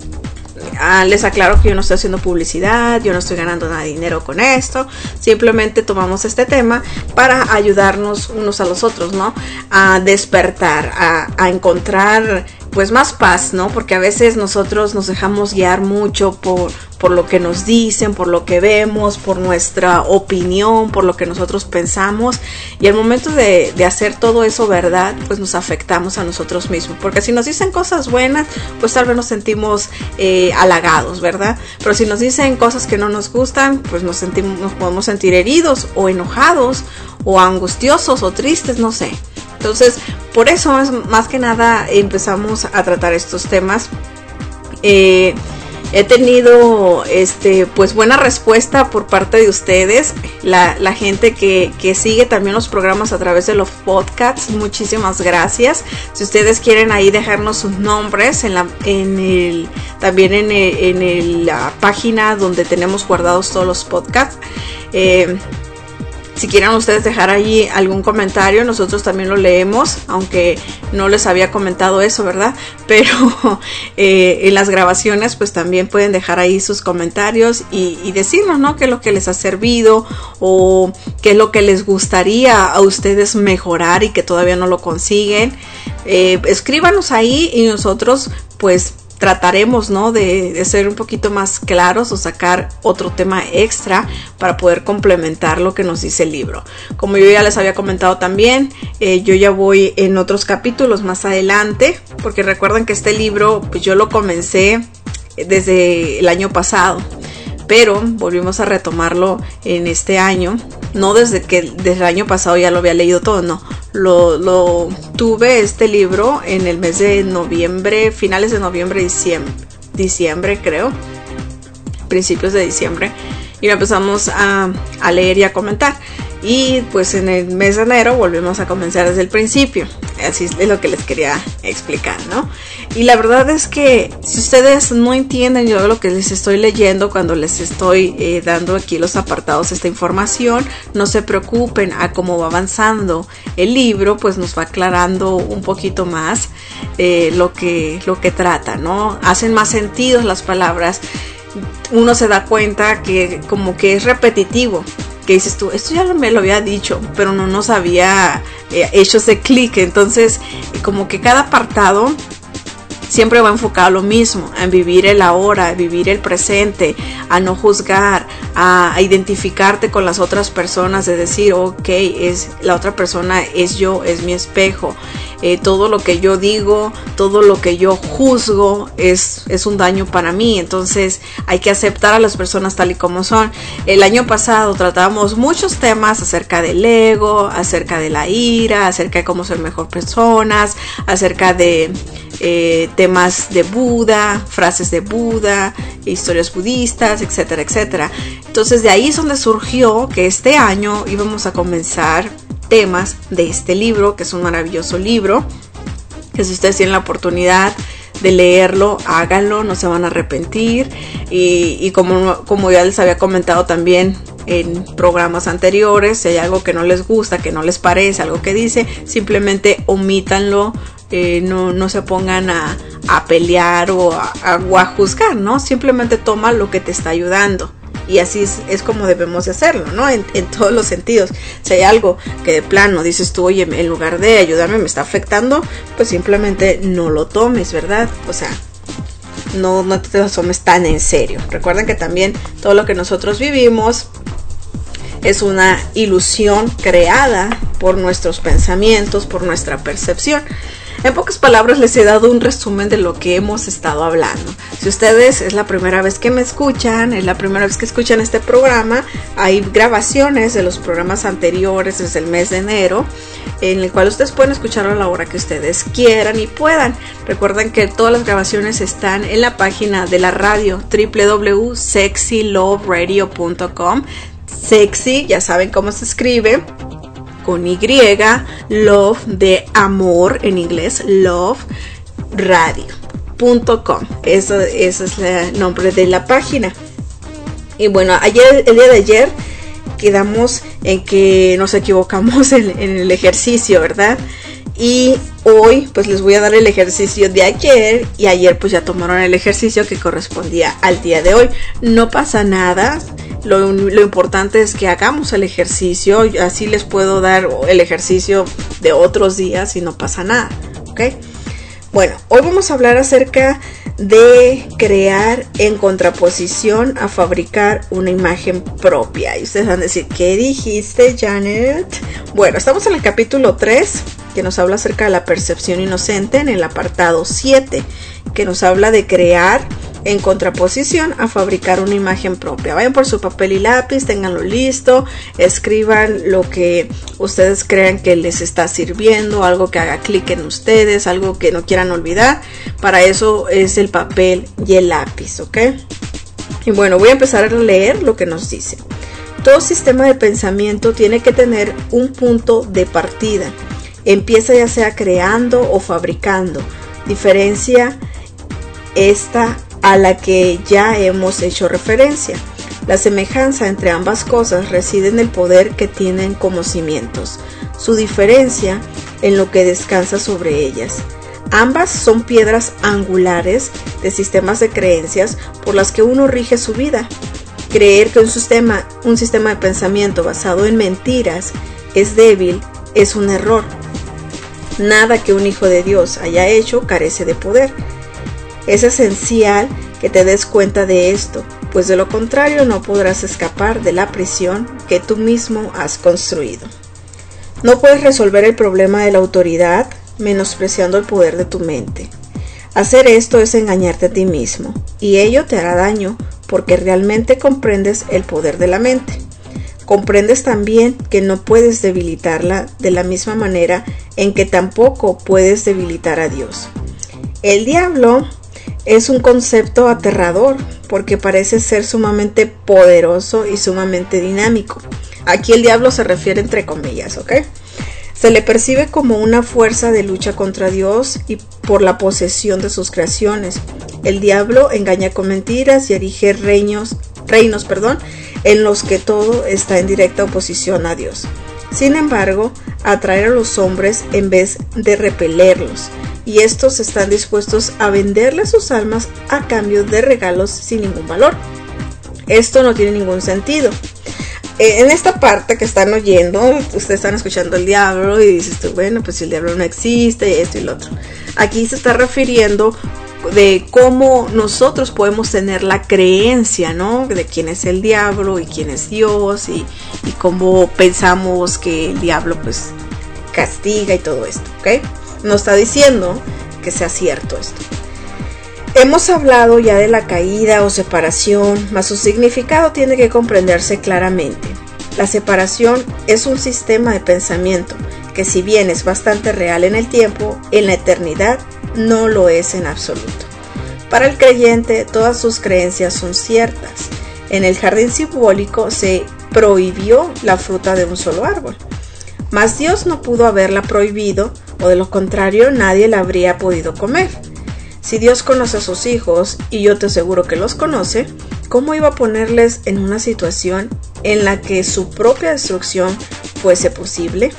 Les aclaro que yo no estoy haciendo publicidad, yo no estoy ganando nada de dinero con esto, simplemente tomamos este tema para ayudarnos unos a los otros, ¿no? A despertar, a encontrar pues más paz, ¿no? Porque a veces nosotros nos dejamos guiar mucho por lo que nos dicen, por lo que vemos, por nuestra opinión, por lo que nosotros pensamos, y al momento de hacer todo eso verdad, pues nos afectamos a nosotros mismos, porque si nos dicen cosas buenas, pues tal vez nos sentimos halagados, ¿verdad? Pero si nos dicen cosas que no nos gustan, pues nos podemos sentir heridos o enojados o angustiosos o tristes, no sé. Entonces, por eso más que nada empezamos a tratar estos temas. He tenido pues buena respuesta por parte de ustedes, la gente que sigue también los programas a través de los podcasts. Muchísimas gracias. Si ustedes quieren ahí dejarnos sus nombres también en la página donde tenemos guardados todos los podcasts, Si quieren ustedes dejar ahí algún comentario, nosotros también lo leemos, aunque no les había comentado eso, ¿verdad? Pero en las grabaciones pues también pueden dejar ahí sus comentarios y decirnos, ¿no?, qué es lo que les ha servido o qué es lo que les gustaría a ustedes mejorar y que todavía no lo consiguen. Escríbanos ahí y nosotros pues trataremos, ¿no?, de ser un poquito más claros o sacar otro tema extra para poder complementar lo que nos dice el libro. Como yo ya les había comentado también, yo ya voy en otros capítulos más adelante, porque recuerden que este libro pues yo lo comencé desde el año pasado, pero volvimos a retomarlo en este año. No desde el año pasado ya lo había leído todo, no. Lo tuve este libro en el mes de noviembre, finales de noviembre, diciembre creo, principios de diciembre, y lo empezamos a leer y a comentar. Y pues en el mes de enero volvemos a comenzar desde el principio. Así es lo que les quería explicar, ¿no? Y la verdad es que si ustedes no entienden yo lo que les estoy leyendo cuando les estoy dando aquí los apartados, esta información, no se preocupen. A cómo va avanzando el libro, pues nos va aclarando un poquito más lo que trata, ¿no? Hacen más sentido las palabras. Uno se da cuenta que como que es repetitivo, que dices tú, esto ya me lo había dicho, pero no nos había hecho ese clic. Entonces como que cada apartado siempre va enfocado a lo mismo, a vivir el ahora, a vivir el presente, a no juzgar, a identificarte con las otras personas, de decir, ok, la otra persona es yo, es mi espejo. Todo lo que yo digo, todo lo que yo juzgo es un daño para mí. Entonces hay que aceptar a las personas tal y como son. El año pasado tratábamos muchos temas acerca del ego, acerca de la ira, acerca de cómo ser mejor personas, acerca de temas de Buda, frases de Buda, historias budistas, etcétera, etcétera. Entonces de ahí es donde surgió que este año íbamos a comenzar temas de este libro, que es un maravilloso libro, que si ustedes tienen la oportunidad de leerlo, háganlo, no se van a arrepentir. Y como ya les había comentado también en programas anteriores, si hay algo que no les gusta, que no les parece, algo que dice, simplemente omítanlo. No se pongan a pelear o a juzgar, ¿no? Simplemente toma lo que te está ayudando. Y así es como debemos de hacerlo, ¿no? En todos los sentidos. Si hay algo que de plano dices tú, oye, en lugar de ayudarme me está afectando, pues simplemente no lo tomes, ¿verdad? O sea, no te lo tomes tan en serio. Recuerden que también todo lo que nosotros vivimos es una ilusión creada por nuestros pensamientos, por nuestra percepción. En pocas palabras les he dado un resumen de lo que hemos estado hablando. Si ustedes es la primera vez que me escuchan, es la primera vez que escuchan este programa, hay grabaciones de los programas anteriores desde el mes de enero, en el cual ustedes pueden escucharlo a la hora que ustedes quieran y puedan. Recuerden que todas las grabaciones están en la página de la radio, www.sexyloveradio.com. Sexy, ya saben cómo se escribe, con Y, love de amor en inglés, love radio.com. Eso es el nombre de la página. Y bueno, el día de ayer quedamos en que nos equivocamos en el ejercicio, ¿verdad? Y hoy pues les voy a dar el ejercicio de ayer, y ayer pues ya tomaron el ejercicio que correspondía al día de hoy. No pasa nada. Lo importante es que hagamos el ejercicio. Así les puedo dar el ejercicio de otros días y no pasa nada, ¿ok? Bueno, hoy vamos a hablar acerca de crear en contraposición a fabricar una imagen propia. Y ustedes van a decir, ¿qué dijiste, Janet? Bueno, estamos en el capítulo 3, que nos habla acerca de la percepción inocente, en el apartado 7, que nos habla de crear en contraposición a fabricar una imagen propia. Vayan por su papel y lápiz, ténganlo listo, escriban lo que ustedes crean que les está sirviendo, algo que haga clic en ustedes, algo que no quieran olvidar. Para eso es el papel y el lápiz, ¿ok? Y bueno, voy a empezar a leer lo que nos dice. Todo sistema de pensamiento tiene que tener un punto de partida. Empieza ya sea creando o fabricando. Diferencia esta a la que ya hemos hecho referencia. La semejanza entre ambas cosas reside en el poder que tienen como cimientos, su diferencia en lo que descansa sobre ellas. Ambas son piedras angulares de sistemas de creencias por las que uno rige su vida. Creer que un sistema de pensamiento basado en mentiras es débil es un error. Nada que un hijo de Dios haya hecho carece de poder. Es esencial que te des cuenta de esto, pues de lo contrario no podrás escapar de la prisión que tú mismo has construido. No puedes resolver el problema de la autoridad menospreciando el poder de tu mente. Hacer esto es engañarte a ti mismo, y ello te hará daño porque realmente comprendes el poder de la mente. Comprendes también que no puedes debilitarla de la misma manera en que tampoco puedes debilitar a Dios. El diablo es un concepto aterrador porque parece ser sumamente poderoso y sumamente dinámico. Aquí el diablo se refiere entre comillas, ¿ok? Se le percibe como una fuerza de lucha contra Dios y por la posesión de sus creaciones. El diablo engaña con mentiras y erige reinos, en los que todo está en directa oposición a Dios. Sin embargo, atrae a los hombres en vez de repelerlos, y estos están dispuestos a venderle sus almas a cambio de regalos sin ningún valor. Esto no tiene ningún sentido. En esta parte que están oyendo, ustedes están escuchando el diablo y dices tú, bueno, pues si el diablo no existe, esto y lo otro. Aquí se está refiriendo de cómo nosotros podemos tener la creencia, ¿no? De quién es el diablo y quién es Dios y cómo pensamos que el diablo pues castiga y todo esto, ¿ok? No está diciendo que sea cierto esto. Hemos hablado ya de la caída o separación, mas su significado tiene que comprenderse claramente. La separación es un sistema de pensamiento que, si bien es bastante real en el tiempo, en la eternidad no lo es en absoluto. Para el creyente, todas sus creencias son ciertas. En el jardín simbólico se prohibió la fruta de un solo árbol, mas Dios no pudo haberla prohibido, o de lo contrario nadie la habría podido comer. Si Dios conoce a sus hijos, y yo te aseguro que los conoce, ¿cómo iba a ponerles en una situación en la que su propia destrucción fuese posible?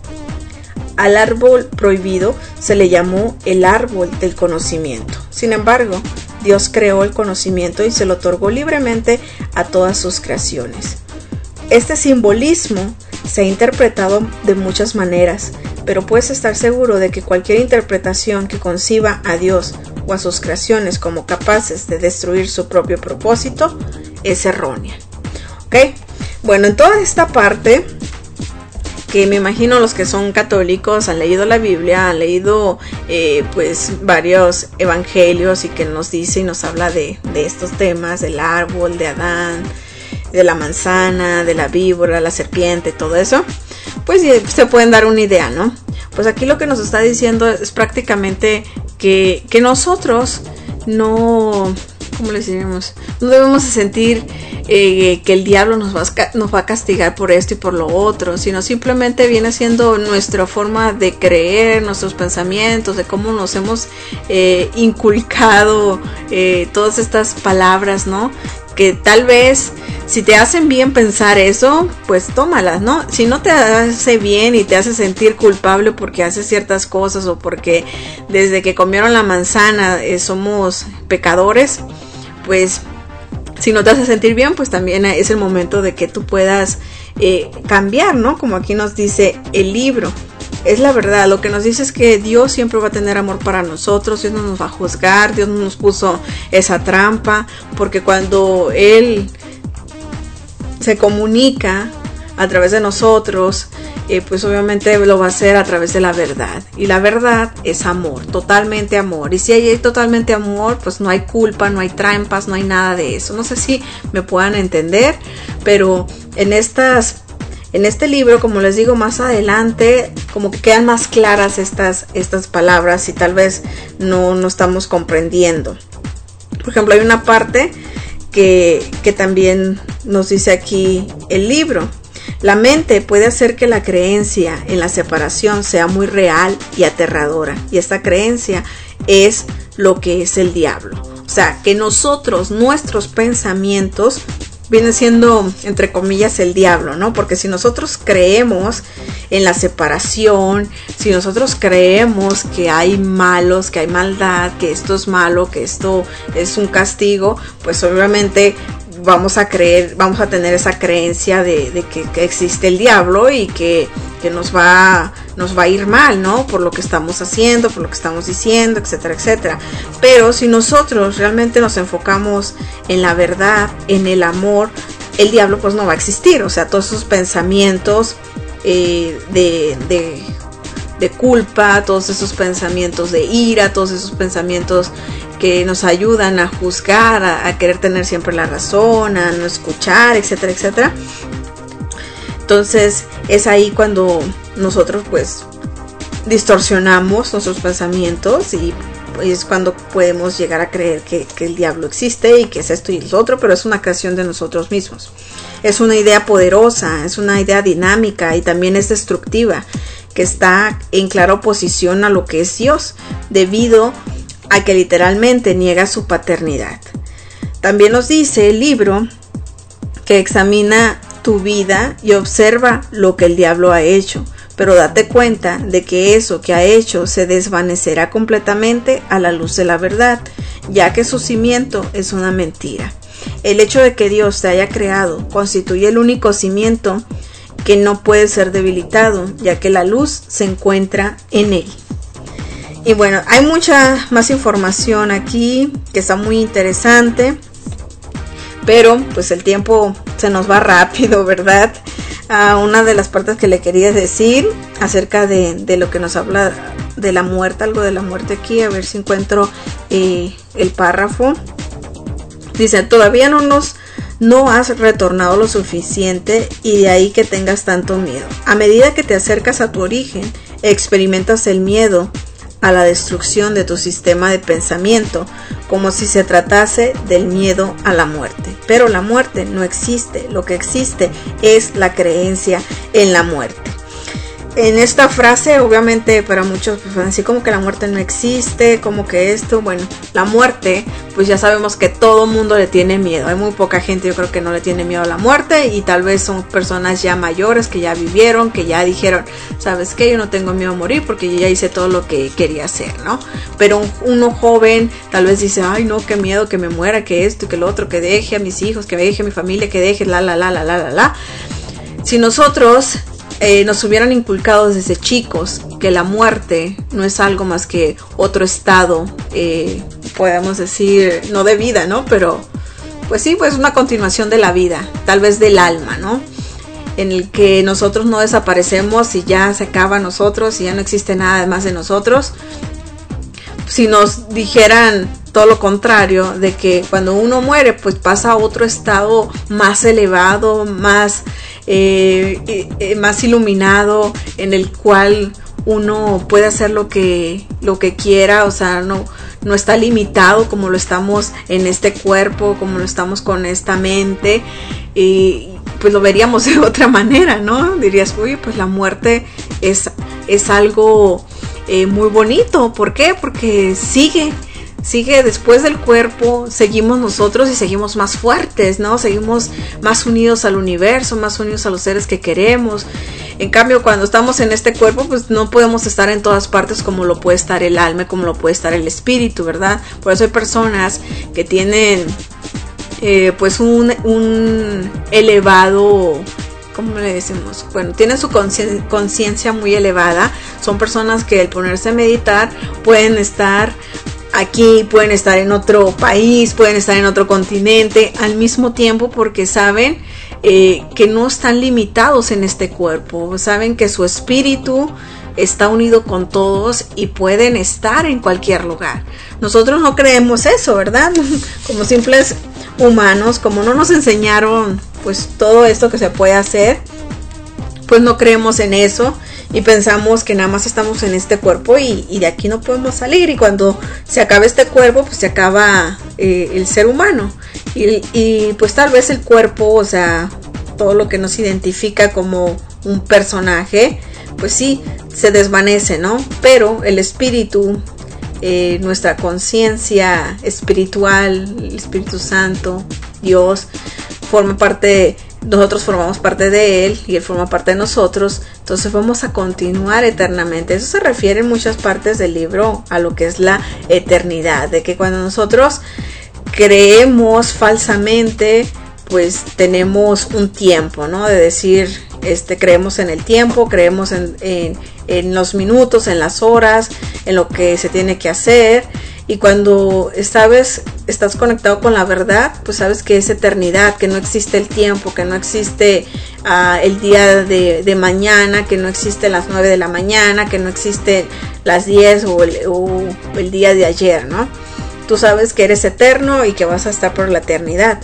Al árbol prohibido se le llamó el árbol del conocimiento. Sin embargo, Dios creó el conocimiento y se lo otorgó libremente a todas sus creaciones. Este simbolismo se ha interpretado de muchas maneras, pero puedes estar seguro de que cualquier interpretación que conciba a Dios o a sus creaciones como capaces de destruir su propio propósito es errónea. ¿Ok? Bueno, en toda esta parte, que me imagino los que son católicos han leído la Biblia, han leído pues varios evangelios y que nos dice y nos habla de estos temas, del árbol, de Adán, de la manzana, de la víbora, la serpiente, todo eso, pues se pueden dar una idea, ¿no? Pues aquí lo que nos está diciendo es prácticamente que nosotros no, ¿cómo le diríamos? No debemos sentir que el diablo nos va a castigar por esto y por lo otro, sino simplemente viene siendo nuestra forma de creer, nuestros pensamientos, de cómo nos hemos inculcado todas estas palabras, ¿no? Que tal vez si te hacen bien pensar eso, pues tómalas, ¿no? Si no te hace bien y te hace sentir culpable porque haces ciertas cosas o porque desde que comieron la manzana somos pecadores, pues si no te hace sentir bien, pues también es el momento de que tú puedas cambiar, ¿no? Como aquí nos dice el libro. Es la verdad, lo que nos dice es que Dios siempre va a tener amor para nosotros, Dios no nos va a juzgar, Dios no nos puso esa trampa, porque cuando Él se comunica a través de nosotros, pues obviamente lo va a hacer a través de la verdad, y la verdad es amor, totalmente amor, y si hay totalmente amor, pues no hay culpa, no hay trampas, no hay nada de eso. No sé si me puedan entender, pero en este libro, como les digo, más adelante como que quedan más claras estas palabras y tal vez no estamos comprendiendo. Por ejemplo, hay una parte que también nos dice aquí el libro. La mente puede hacer que la creencia en la separación sea muy real y aterradora, y esta creencia es lo que es el diablo. O sea, que nosotros, nuestros pensamientos viene siendo, entre comillas, el diablo, ¿no? Porque si nosotros creemos en la separación, si nosotros creemos que hay malos, que hay maldad, que esto es malo, que esto es un castigo, pues obviamente vamos a tener esa creencia de que existe el diablo y que nos va a ir mal, ¿no? Por lo que estamos haciendo, por lo que estamos diciendo, etcétera, etcétera. Pero si nosotros realmente nos enfocamos en la verdad, en el amor, el diablo pues no va a existir. O sea, todos esos pensamientos de culpa, todos esos pensamientos de ira, todos esos pensamientos que nos ayudan a juzgar, a querer tener siempre la razón, a no escuchar, etcétera, etcétera. Entonces es ahí cuando nosotros pues distorsionamos nuestros pensamientos y es cuando podemos llegar a creer que el diablo existe y que es esto y lo otro, pero es una creación de nosotros mismos. Es una idea poderosa, es una idea dinámica y también es destructiva, que está en clara oposición a lo que es Dios, debido a que literalmente niega su paternidad. También nos dice el libro que examina tu vida y observa lo que el diablo ha hecho, pero date cuenta de que eso que ha hecho se desvanecerá completamente a la luz de la verdad, ya que su cimiento es una mentira. El hecho de que Dios te haya creado constituye el único cimiento que no puede ser debilitado, ya que la luz se encuentra en él. Y bueno, hay mucha más información aquí que está muy interesante, pero pues el tiempo se nos va rápido, ¿verdad? Una de las partes que le quería decir acerca de lo que nos habla de la muerte, algo de la muerte aquí, a ver si encuentro el párrafo. Dice, todavía no has retornado lo suficiente y de ahí que tengas tanto miedo. A medida que te acercas a tu origen, experimentas el miedo a la destrucción de tu sistema de pensamiento, como si se tratase del miedo a la muerte. Pero la muerte no existe, lo que existe es la creencia en la muerte. En esta frase, obviamente para muchos pues, así como que la muerte no existe, como que esto, bueno, la muerte, pues ya sabemos que todo mundo le tiene miedo. Hay muy poca gente, yo creo, que no le tiene miedo a la muerte, y tal vez son personas ya mayores que ya vivieron, que ya dijeron, ¿sabes qué? Yo no tengo miedo a morir porque yo ya hice todo lo que quería hacer, ¿no? Pero uno joven tal vez dice, ay no, qué miedo que me muera, que esto, que lo otro, que deje a mis hijos, que deje a mi familia, que deje la. Si nosotros nos hubieran inculcado desde chicos que la muerte no es algo más que otro estado, podemos decir, no de vida, ¿no? Pero pues sí, pues una continuación de la vida, tal vez del alma, ¿no? En el que nosotros no desaparecemos y ya se acaba nosotros y ya no existe nada más de nosotros. Si nos dijeran todo lo contrario, de que cuando uno muere pues pasa a otro estado más elevado, más iluminado, en el cual uno puede hacer lo que quiera, o sea, no está limitado como lo estamos en este cuerpo, como lo estamos con esta mente, y pues lo veríamos de otra manera, ¿no? Dirías, uy, pues la muerte es algo muy bonito. ¿Por qué? Porque sigue después del cuerpo, seguimos nosotros y seguimos más fuertes, ¿no? Seguimos más unidos al universo, más unidos a los seres que queremos. En cambio, cuando estamos en este cuerpo, pues no podemos estar en todas partes como lo puede estar el alma, como lo puede estar el espíritu, ¿verdad? Por eso hay personas que tienen pues un elevado, ¿cómo le decimos? Bueno, tienen su conciencia muy elevada. Son personas que al ponerse a meditar pueden estar aquí, pueden estar en otro país, pueden estar en otro continente al mismo tiempo, porque saben que no están limitados en este cuerpo. Saben que su espíritu está unido con todos y pueden estar en cualquier lugar. Nosotros no creemos eso, ¿verdad? Como simples humanos, como no nos enseñaron pues todo esto que se puede hacer, pues no creemos en eso y pensamos que nada más estamos en este cuerpo y de aquí no podemos salir, y cuando se acabe este cuerpo pues se acaba el ser humano y pues tal vez el cuerpo, o sea, todo lo que nos identifica como un personaje, pues sí, se desvanece, ¿no? Pero el espíritu, nuestra conciencia espiritual, el Espíritu Santo, Dios, nosotros formamos parte de Él y Él forma parte de nosotros, entonces vamos a continuar eternamente. Eso se refiere en muchas partes del libro a lo que es la eternidad, de que cuando nosotros creemos falsamente, pues tenemos un tiempo, ¿no? De decir, creemos en el tiempo, creemos en los minutos, en las horas, en lo que se tiene que hacer. Y cuando estás conectado con la verdad, pues sabes que es eternidad, que no existe el tiempo, que no existe el día de mañana, que no existe las 9 de la mañana, que no existe las 10 o el día de ayer, ¿no? Tú sabes que eres eterno y que vas a estar por la eternidad.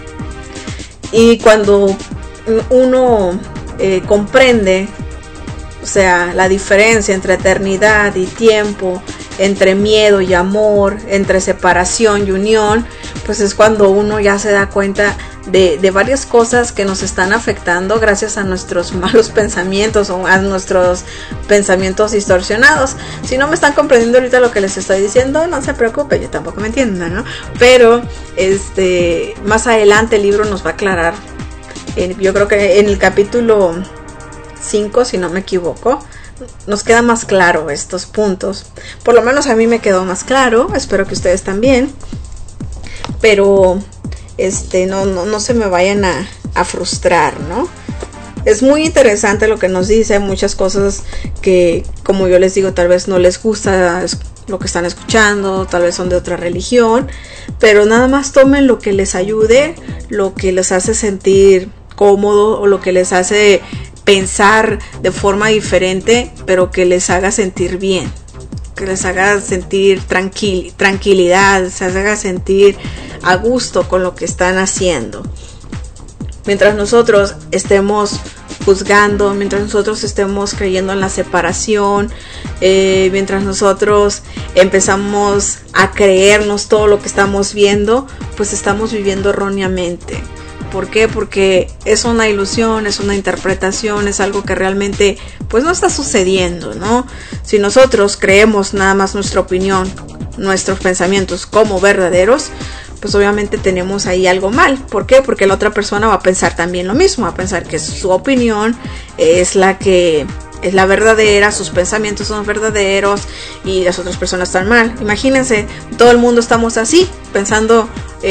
Y cuando uno comprende, o sea, la diferencia entre eternidad y tiempo, entre miedo y amor, entre separación y unión, pues es cuando uno ya se da cuenta de varias cosas que nos están afectando gracias a nuestros malos pensamientos o a nuestros pensamientos distorsionados. Si no me están comprendiendo ahorita lo que les estoy diciendo, no se preocupe, yo tampoco me entiendo, ¿no? Pero más adelante el libro nos va a aclarar, yo creo que en el capítulo 5, si no me equivoco, nos queda más claro estos puntos. Por lo menos a mí me quedó más claro, espero que ustedes también. Pero no se me vayan a frustrar, ¿no? Es muy interesante lo que nos dice, muchas cosas que, como yo les digo, tal vez no les gusta lo que están escuchando, tal vez son de otra religión, pero nada más tomen lo que les ayude, lo que les hace sentir cómodo o lo que les hace pensar de forma diferente, pero que les haga sentir bien, que les haga sentir tranquilidad, les haga sentir a gusto con lo que están haciendo. Mientras nosotros estemos juzgando, mientras nosotros estemos creyendo en la separación, mientras nosotros empezamos a creernos todo lo que estamos viendo, pues estamos viviendo erróneamente. ¿Por qué? Porque es una ilusión, es una interpretación, es algo que realmente pues no está sucediendo, ¿no? Si nosotros creemos nada más nuestra opinión, nuestros pensamientos como verdaderos, pues obviamente tenemos ahí algo mal. ¿Por qué? Porque la otra persona va a pensar también lo mismo, va a pensar que su opinión es la que es la verdadera, sus pensamientos son verdaderos y las otras personas están mal. Imagínense, todo el mundo estamos así, pensando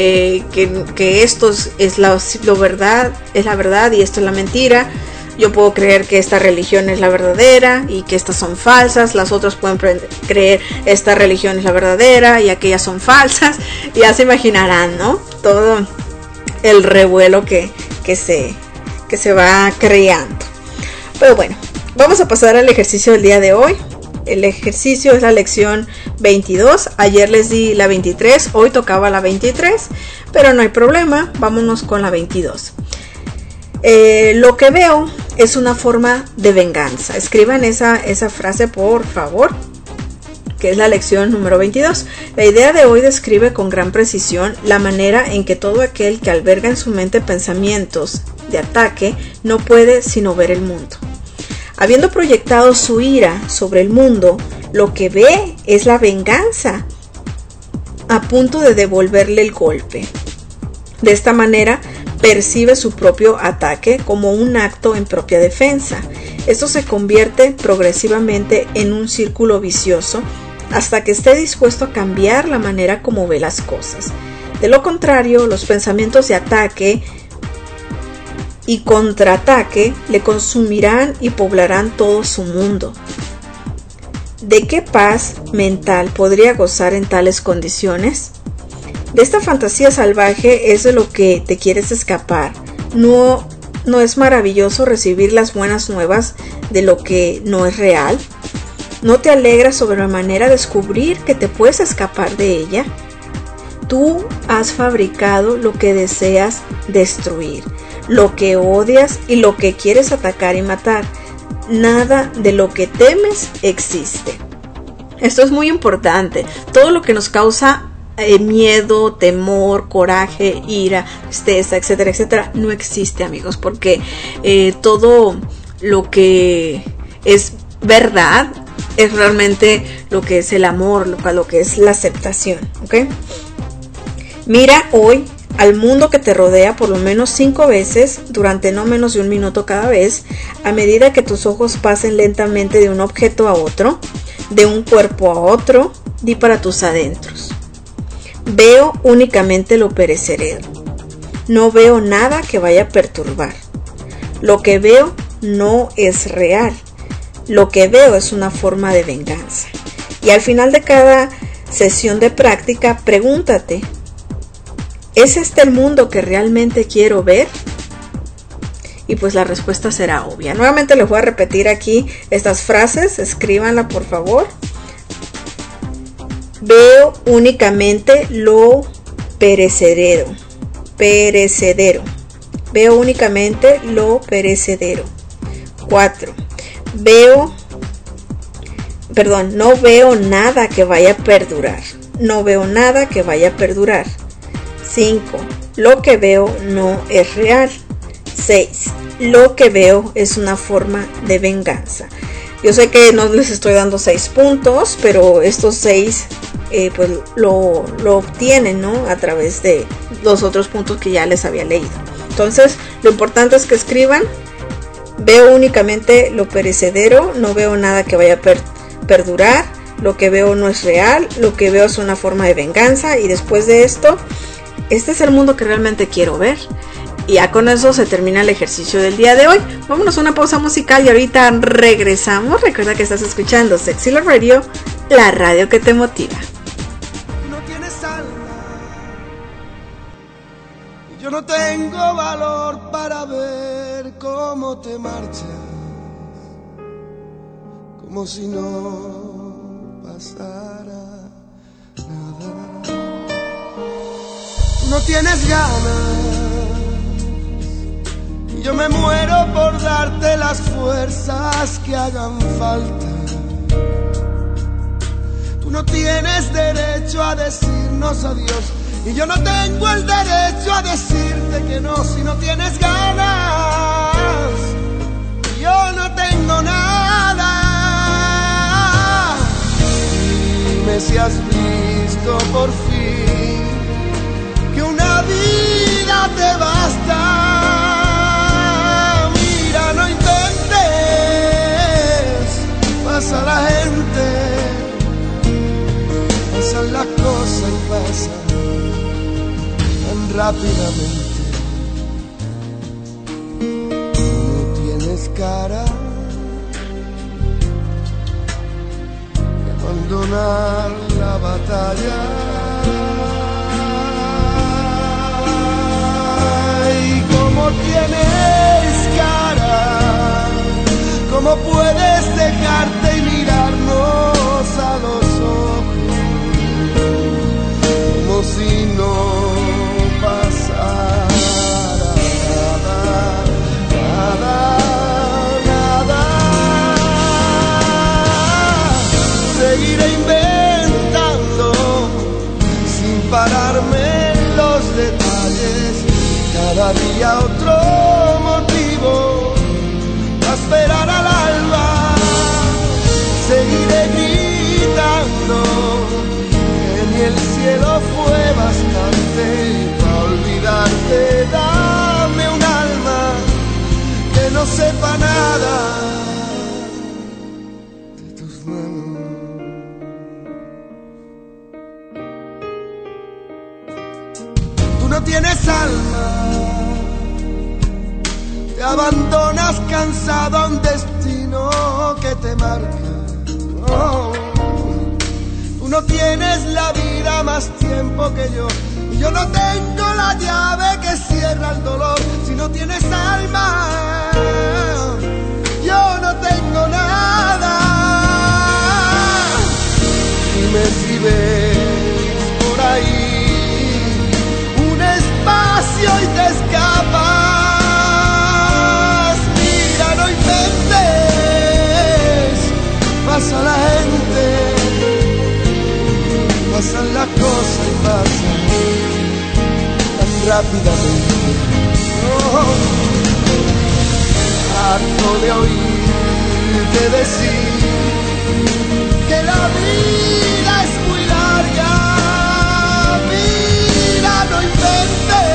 que esto es la verdad y esto es la mentira. Yo puedo creer que esta religión es la verdadera y que estas son falsas. Las otras pueden creer esta religión es la verdadera y aquellas son falsas. Y ya se imaginarán, ¿no? Todo el revuelo que se va creando. Pero bueno, vamos a pasar al ejercicio del día de hoy. El ejercicio es la lección 22. Ayer les di la 23, hoy tocaba la 23, pero no hay problema, vámonos con la 22. Lo que veo es una forma de venganza. Escriban esa frase, por favor, que es la lección número 22. La idea de hoy describe con gran precisión la manera en que todo aquel que alberga en su mente pensamientos de ataque no puede sino ver el mundo. Habiendo proyectado su ira sobre el mundo, lo que ve es la venganza a punto de devolverle el golpe. De esta manera, percibe su propio ataque como un acto en propia defensa. Esto se convierte progresivamente en un círculo vicioso hasta que esté dispuesto a cambiar la manera como ve las cosas. De lo contrario, los pensamientos de ataque y contraataque le consumirán y poblarán todo su mundo. ¿De qué paz mental podría gozar en tales condiciones? De esta fantasía salvaje es de lo que te quieres escapar. ¿No es maravilloso recibir las buenas nuevas de lo que no es real? ¿No te alegra sobremanera descubrir que te puedes escapar de ella? Tú has fabricado lo que deseas destruir, lo que odias y lo que quieres atacar y matar. Nada de lo que temes existe. Esto es muy importante. Todo lo que nos causa miedo, temor, coraje, ira, tristeza, etcétera, etcétera, no existe, amigos, porque todo lo que es verdad es realmente lo que es el amor, lo que es la aceptación, ¿ok? Mira hoy al mundo que te rodea por lo menos 5 veces durante no menos de 1 minuto cada vez, a medida que tus ojos pasen lentamente de un objeto a otro, de un cuerpo a otro. Di para tus adentros: veo únicamente lo perecedero. No veo nada que vaya a perturbar. Lo que veo no es real. Lo que veo es una forma de venganza. Y al final de cada sesión de práctica, pregúntate: ¿es este el mundo que realmente quiero ver? Y pues la respuesta será obvia. Nuevamente les voy a repetir aquí estas frases, escríbanla por favor. Veo únicamente lo perecedero. Veo únicamente lo perecedero. 4. No veo nada que vaya a perdurar. No veo nada que vaya a perdurar. 5. Lo que veo no es real. 6. Lo que veo es una forma de venganza. Yo sé que no les estoy dando 6 puntos, pero estos 6 pues lo obtienen, ¿no? A través de los otros puntos que ya les había leído. Entonces, lo importante es que escriban: veo únicamente lo perecedero, no veo nada que vaya a perdurar, lo que veo no es real, lo que veo es una forma de venganza. Y después de esto, este es el mundo que realmente quiero ver. Y ya con eso se termina el ejercicio del día de hoy. Vámonos a una pausa musical y ahorita regresamos. Recuerda que estás escuchando Sexy Love Radio, la radio que te motiva. No tienes alma, y yo no tengo valor para ver cómo te marchas, como si no pasara nada. Tú no tienes ganas, yo me muero por darte las fuerzas que hagan falta. Tú no tienes derecho a decirnos adiós, y yo no tengo el derecho a decirte que no. Si no tienes ganas, yo no tengo nada. Dime si has visto por fin que una vida te basta. Pasa la gente, pasan las cosas y pasan tan rápidamente. No tienes cara de abandonar la batalla. Y como tienes cara, ¿cómo puedes dejarte y mirarnos a los ojos como si no pasara nada, nada, nada? Seguiré inventando sin pararme en los detalles, cada día otro motivo a esperar al alba. Seguiré gritando que ni el cielo fue bastante para olvidarte. Dame un alma que no sepa nada de tus manos. Tú no tienes alma, te abandonas cansado a un destino que te marca. Oh, tú no tienes la vida más tiempo que yo, y yo no tengo la llave que cierra el dolor. Si no tienes alma, yo no tengo nada. Dime si ves por ahí un espacio y te escapas. Pasa la gente, pasan las cosas y pasan tan rápidamente. Oh, harto de oírte decir que la vida es muy larga. Mira, no inventes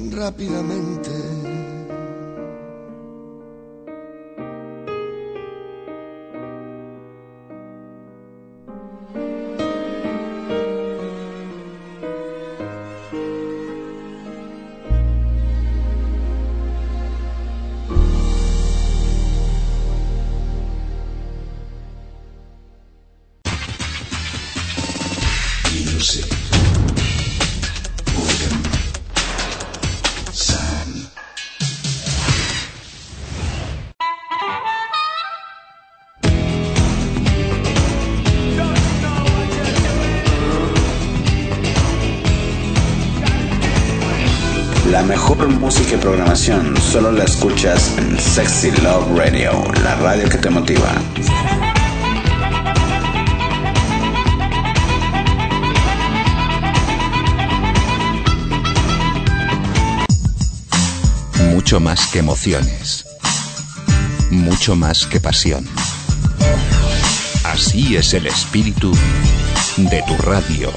rápidamente. La mejor música y programación solo la escuchas en Sexy Love Radio, la radio que te motiva. Mucho más que emociones. Mucho más que pasión. Así es el espíritu de tu radio.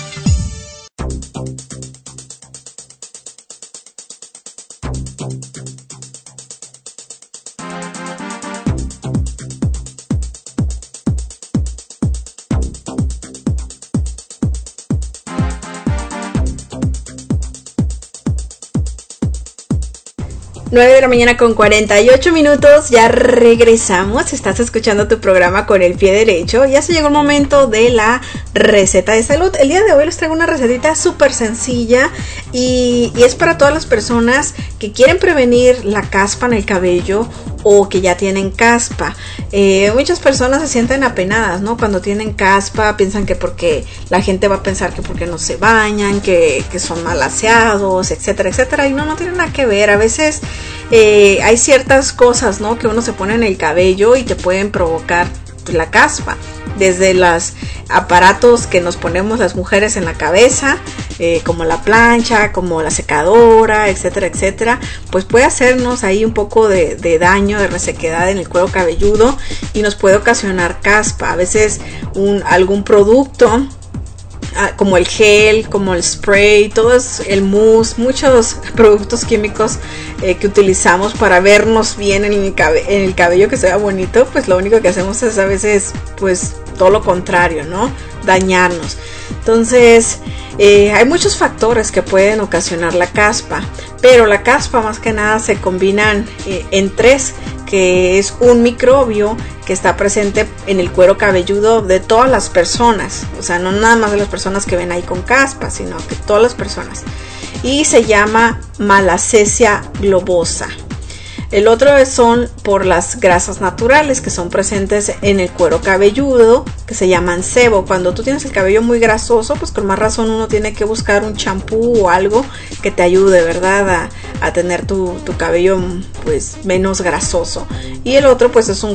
De la mañana con 48 minutos, ya regresamos. Estás escuchando tu programa Con el Pie Derecho. Ya se llegó el momento de la receta de salud. El día de hoy les traigo una recetita súper sencilla y es para todas las personas que quieren prevenir la caspa en el cabello o que ya tienen caspa. Muchas personas se sienten apenadas, ¿no? Cuando tienen caspa, piensan que porque la gente va a pensar que porque no se bañan, que son mal aseados, etcétera, etcétera. Y no tiene nada que ver. A veces hay ciertas cosas, ¿no?, que uno se pone en el cabello y te pueden provocar la caspa. Desde los aparatos que nos ponemos las mujeres en la cabeza, como la plancha, como la secadora, etcétera, etcétera, pues puede hacernos ahí un poco de daño, de resequedad en el cuero cabelludo y nos puede ocasionar caspa. A veces algún producto como el gel, como el spray, todo es el mousse, muchos productos químicos que utilizamos para vernos bien en el cabello, que se vea bonito, pues lo único que hacemos es a veces pues todo lo contrario, ¿no? Dañarnos. Entonces hay muchos factores que pueden ocasionar la caspa, pero la caspa más que nada se combinan en tres, que es un microbio que está presente en el cuero cabelludo de todas las personas, o sea, no nada más de las personas que ven ahí con caspa, sino que todas las personas, y se llama Malassezia globosa. El otro son por las grasas naturales que son presentes en el cuero cabelludo, que se llaman sebo. Cuando tú tienes el cabello muy grasoso, pues con más razón uno tiene que buscar un champú o algo que te ayude, ¿verdad?, a tener tu cabello pues menos grasoso. Y el otro pues es un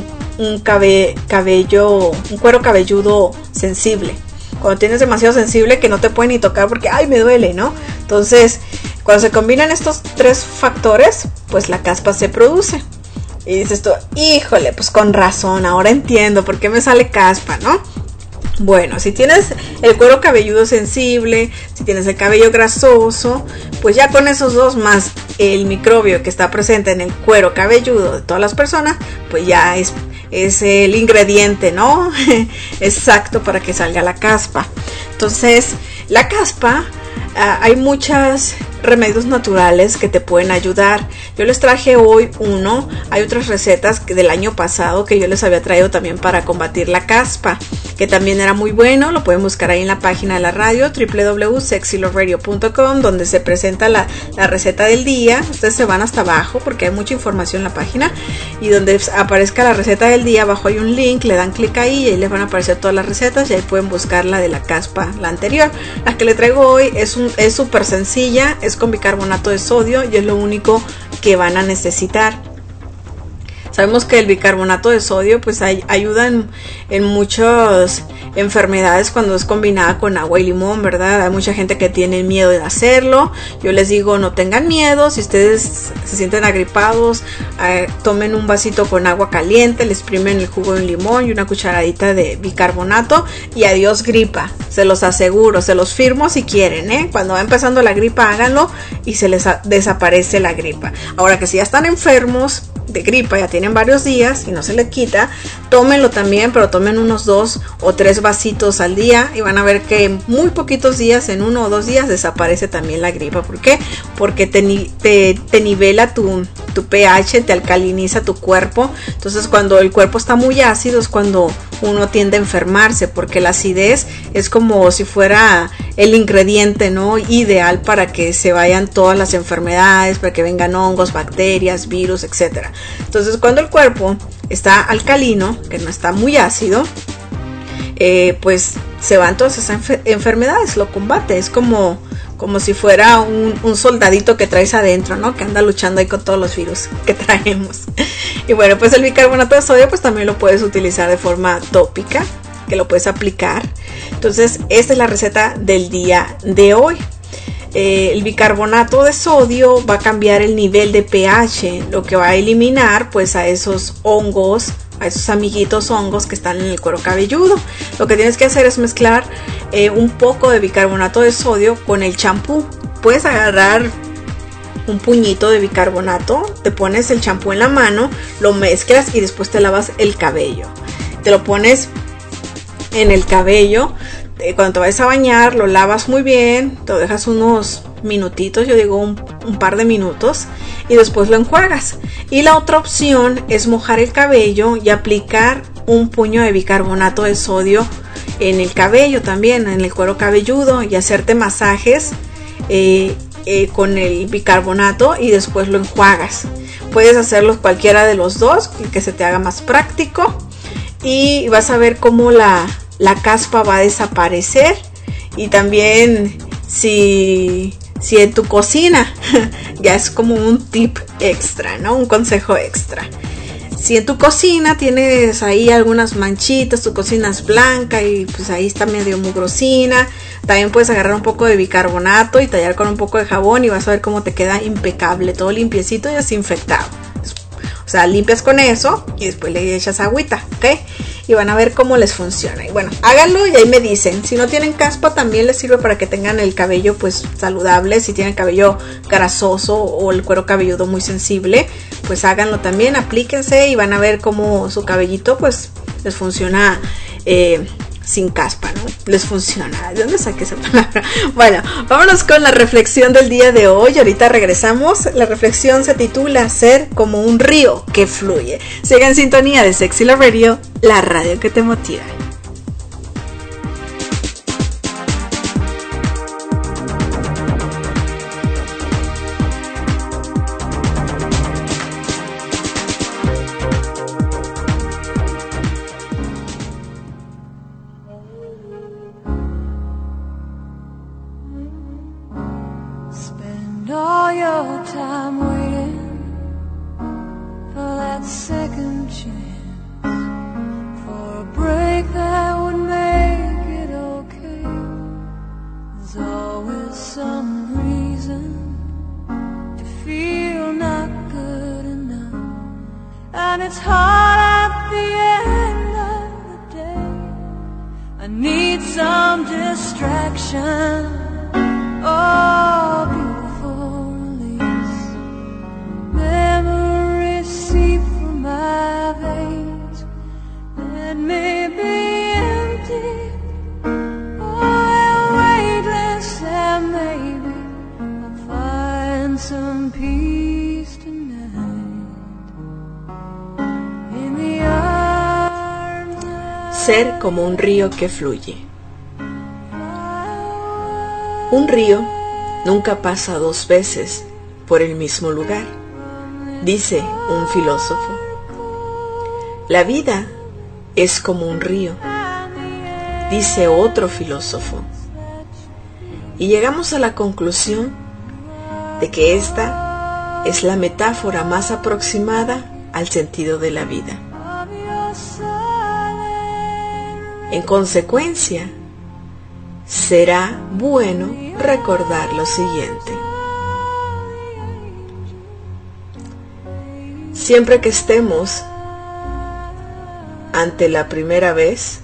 cuero cabelludo sensible. Cuando tienes demasiado sensible que no te puede ni tocar porque ¡ay, me duele!, ¿no? Entonces, cuando se combinan estos tres factores, pues la caspa se produce. Y dices tú, híjole, pues con razón, ahora entiendo por qué me sale caspa, ¿no? Bueno, si tienes el cuero cabelludo sensible, si tienes el cabello grasoso, pues ya con esos dos más el microbio que está presente en el cuero cabelludo de todas las personas, pues ya es el ingrediente, ¿no? Exacto para que salga la caspa. Entonces, la caspa, hay muchos remedios naturales que te pueden ayudar. Yo les traje hoy uno. Hay otras recetas del año pasado que yo les había traído también para combatir la caspa, que también era muy bueno. Lo pueden buscar ahí en la página de la radio, www.sexyloveradio.com, donde se presenta la receta del día. Ustedes se van hasta abajo porque hay mucha información en la página, y donde aparezca la receta del día, abajo hay un link, le dan clic ahí y ahí les van a aparecer todas las recetas y ahí pueden buscar la de la caspa, la anterior. La que le traigo hoy es súper sencilla, es con bicarbonato de sodio y es lo único que van a necesitar. Sabemos que el bicarbonato de sodio pues ayuda en muchas enfermedades cuando es combinada con agua y limón, ¿verdad? Hay mucha gente que tiene miedo de hacerlo. Yo les digo, no tengan miedo. Si ustedes se sienten agripados, tomen un vasito con agua caliente, le exprimen el jugo de un limón y una cucharadita de bicarbonato y adiós gripa. Se los aseguro, se los firmo si quieren, ¿eh? Cuando va empezando la gripa, háganlo y se les desaparece la gripa. Ahora que si ya están enfermos de gripa, ya tienen varios días y no se les quita, tómenlo también, pero tomen unos 2 o 3 vasitos al día y van a ver que en muy poquitos días, en 1 o 2 días, desaparece también la gripa. ¿Por qué? Porque te nivela tu pH, te alcaliniza tu cuerpo. Entonces cuando el cuerpo está muy ácido es cuando uno tiende a enfermarse, porque la acidez es como si fuera el ingrediente, ¿no?, ideal para que se vayan todas las enfermedades, para que vengan hongos, bacterias, virus, etcétera. Entonces cuando el cuerpo está alcalino, que no está muy ácido, pues se van todas esas enfermedades, lo combate. Es como si fuera un soldadito que traes adentro, ¿no?, que anda luchando ahí con todos los virus que traemos. Y bueno, pues el bicarbonato de sodio pues también lo puedes utilizar de forma tópica, que lo puedes aplicar. Entonces esta es la receta del día de hoy. El bicarbonato de sodio va a cambiar el nivel de pH, lo que va a eliminar pues a esos hongos, a esos amiguitos hongos que están en el cuero cabelludo. Lo que tienes que hacer es mezclar un poco de bicarbonato de sodio con el champú. Puedes agarrar un puñito de bicarbonato, te pones el champú en la mano, lo mezclas y después te lavas el cabello. Te lo pones en el cabello. Cuando te vayas a bañar, lo lavas muy bien, te lo dejas unos minutitos, yo digo un par de minutos, y después lo enjuagas. Y la otra opción es mojar el cabello y aplicar un puño de bicarbonato de sodio en el cabello también, en el cuero cabelludo, y hacerte masajes con el bicarbonato y después lo enjuagas. Puedes hacerlo cualquiera de los dos, que se te haga más práctico, y vas a ver cómo la caspa va a desaparecer. Y también si en tu cocina, ya es como un tip extra, ¿no?, un consejo extra. Si en tu cocina tienes ahí algunas manchitas, tu cocina es blanca y pues ahí está medio mugrosina, también puedes agarrar un poco de bicarbonato y tallar con un poco de jabón y vas a ver cómo te queda impecable, todo limpiecito y desinfectado. O sea, limpias con eso y después le echas agüita, ¿ok? Y van a ver cómo les funciona. Y bueno, háganlo y ahí me dicen. Si no tienen caspa, también les sirve para que tengan el cabello pues saludable. Si tienen cabello grasoso o el cuero cabelludo muy sensible, pues háganlo también, aplíquense y van a ver cómo su cabellito pues les funciona sin caspa, ¿no? Les funciona. ¿De dónde saqué esa palabra? Bueno, vámonos con la reflexión del día de hoy. Ahorita regresamos. La reflexión se titula Ser como un río que fluye. Sigan en sintonía de Sexy Love Radio, la radio que te motiva. All your time waiting for that second chance, for a break that would make it okay. There's always some reason to feel not good enough, and it's hard at the end of the day. I need some distraction. Oh, beautiful release. Memories seep from my veins. Let me be empty, oh, weightless, and maybe I'll find some peace tonight in the arms of... Ser como un río que fluye. Un río nunca pasa 2 veces por el mismo lugar, dice un filósofo. La vida es como un río, dice otro filósofo. Y llegamos a la conclusión de que esta es la metáfora más aproximada al sentido de la vida. En consecuencia, será bueno recordar lo siguiente. Siempre que estemos ante la primera vez,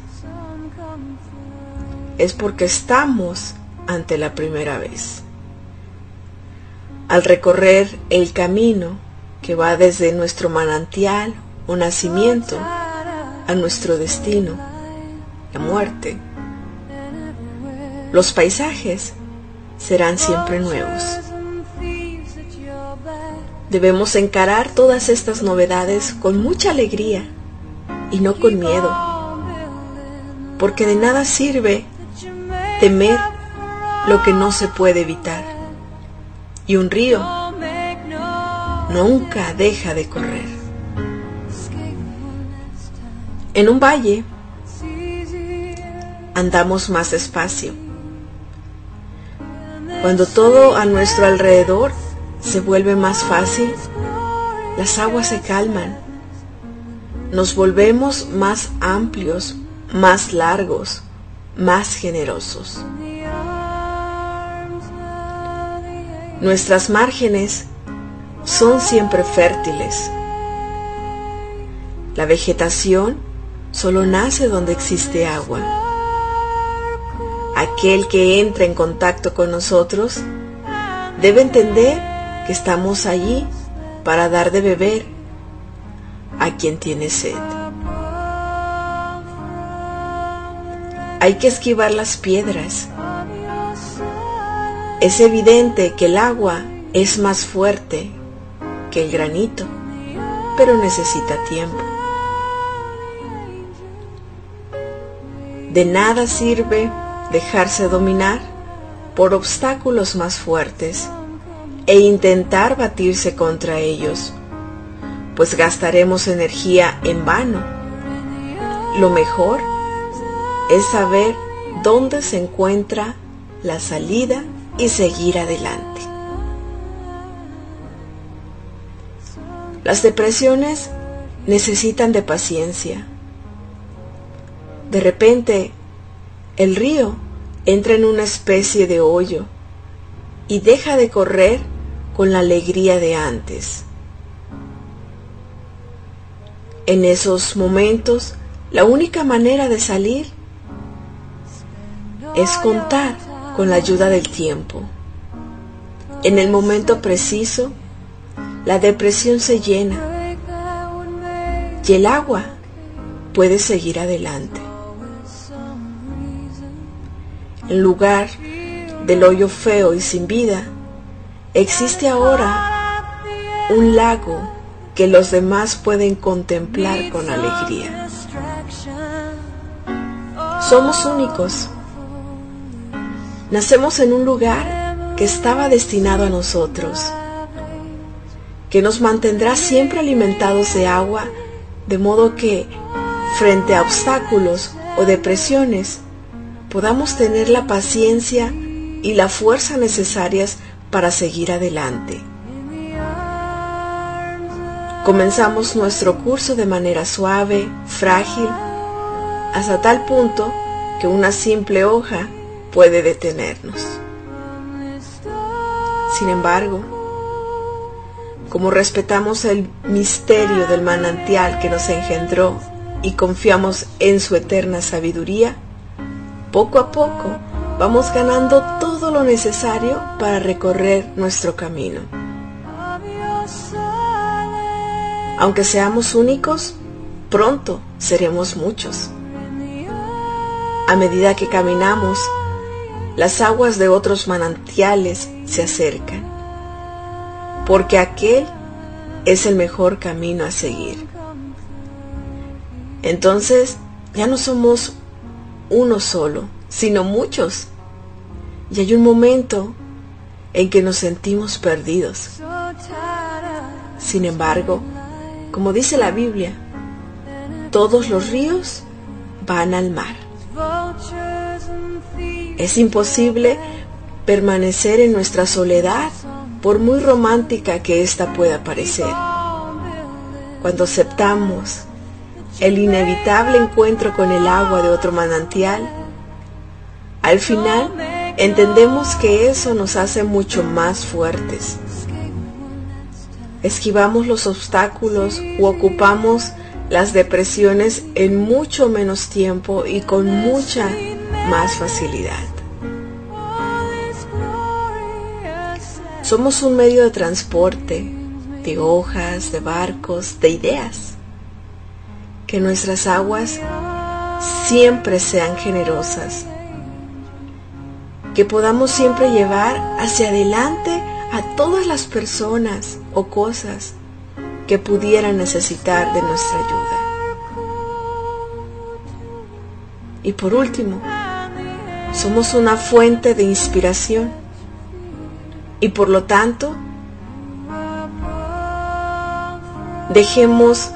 es porque estamos ante la primera vez. Al recorrer el camino que va desde nuestro manantial o nacimiento a nuestro destino, la muerte, los paisajes serán siempre nuevos. Debemos encarar todas estas novedades con mucha alegría y no con miedo, porque de nada sirve temer lo que no se puede evitar, y un río nunca deja de correr. En un valle andamos más despacio. Cuando todo a nuestro alrededor se vuelve más fácil, las aguas se calman, nos volvemos más amplios, más largos, más generosos. Nuestras márgenes son siempre fértiles. La vegetación solo nace donde existe agua. Aquel que entra en contacto con nosotros debe entender que estamos allí para dar de beber a quien tiene sed. Hay que esquivar las piedras. Es evidente que el agua es más fuerte que el granito, pero necesita tiempo. De nada sirve dejarse dominar por obstáculos más fuertes e intentar batirse contra ellos, pues gastaremos energía en vano. Lo mejor es saber dónde se encuentra la salida y seguir adelante. Las depresiones necesitan de paciencia. De repente, el río entra en una especie de hoyo y deja de correr con la alegría de antes. En esos momentos, la única manera de salir es contar con la ayuda del tiempo. En el momento preciso, la depresión se llena y el agua puede seguir adelante. En lugar del hoyo feo y sin vida, existe ahora un lago que los demás pueden contemplar con alegría. Somos únicos. Nacemos en un lugar que estaba destinado a nosotros, que nos mantendrá siempre alimentados de agua, de modo que, frente a obstáculos o depresiones, podamos tener la paciencia y la fuerza necesarias para seguir adelante. Comenzamos nuestro curso de manera suave, frágil, hasta tal punto que una simple hoja puede detenernos. Sin embargo, como respetamos el misterio del manantial que nos engendró y confiamos en su eterna sabiduría, poco a poco vamos ganando todo lo necesario para recorrer nuestro camino. Aunque seamos únicos, pronto seremos muchos. A medida que caminamos, las aguas de otros manantiales se acercan, porque aquel es el mejor camino a seguir. Entonces ya no somos uno solo, sino muchos, y hay un momento en que nos sentimos perdidos. Sin embargo, como dice la Biblia, todos los ríos van al mar. Es imposible permanecer en nuestra soledad, por muy romántica que ésta pueda parecer. cuando aceptamos el inevitable encuentro con el agua de otro manantial, al final entendemos que eso nos hace mucho más fuertes. Esquivamos los obstáculos u ocupamos las depresiones en mucho menos tiempo y con mucha más facilidad. Somos un medio de transporte, de hojas, de barcos, de ideas. Que nuestras aguas siempre sean generosas. Que podamos siempre llevar hacia adelante a todas las personas o cosas que pudieran necesitar de nuestra ayuda. Y por último, somos una fuente de inspiración y por lo tanto, dejemos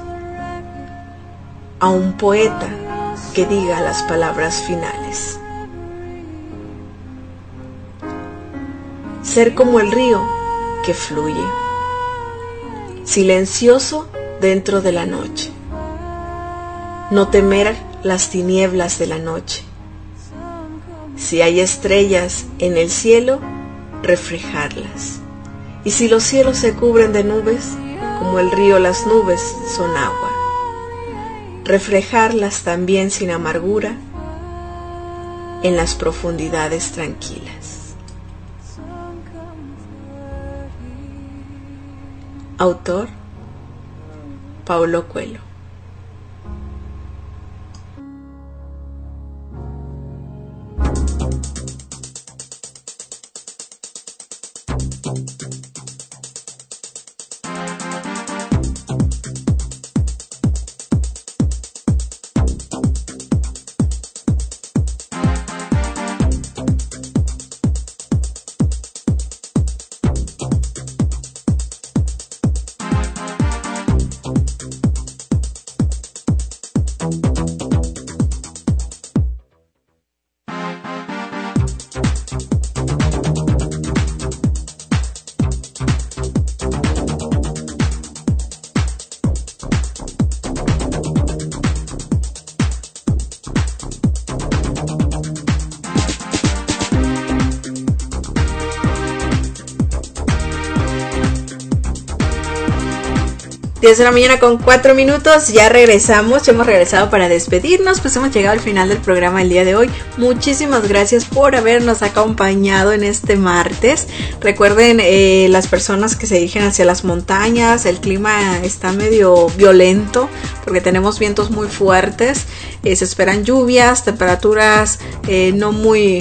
a un poeta que diga las palabras finales. Ser como el río que fluye, silencioso dentro de la noche. No temer las tinieblas de la noche. Si hay estrellas en el cielo, reflejarlas. Y si los cielos se cubren de nubes, como el río las nubes son agua. Reflejarlas también sin amargura en las profundidades tranquilas. Autor Paulo Coelho. De la mañana con 4 minutos, ya regresamos, hemos regresado para despedirnos, pues hemos llegado al final del programa el día de hoy. Muchísimas gracias por habernos acompañado en este martes. Recuerden, las personas que se dirigen hacia las montañas, el clima está medio violento porque tenemos vientos muy fuertes, se esperan lluvias, temperaturas no muy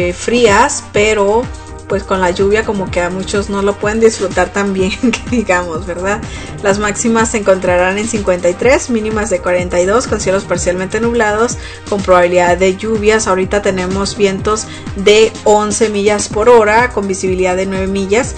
frías, pero pues con la lluvia como que a muchos no lo pueden disfrutar tan bien que digamos, ¿verdad? Las máximas se encontrarán en 53, mínimas de 42, con cielos parcialmente nublados, con probabilidad de lluvias. Ahorita tenemos vientos de 11 millas por hora, con visibilidad de 9 millas.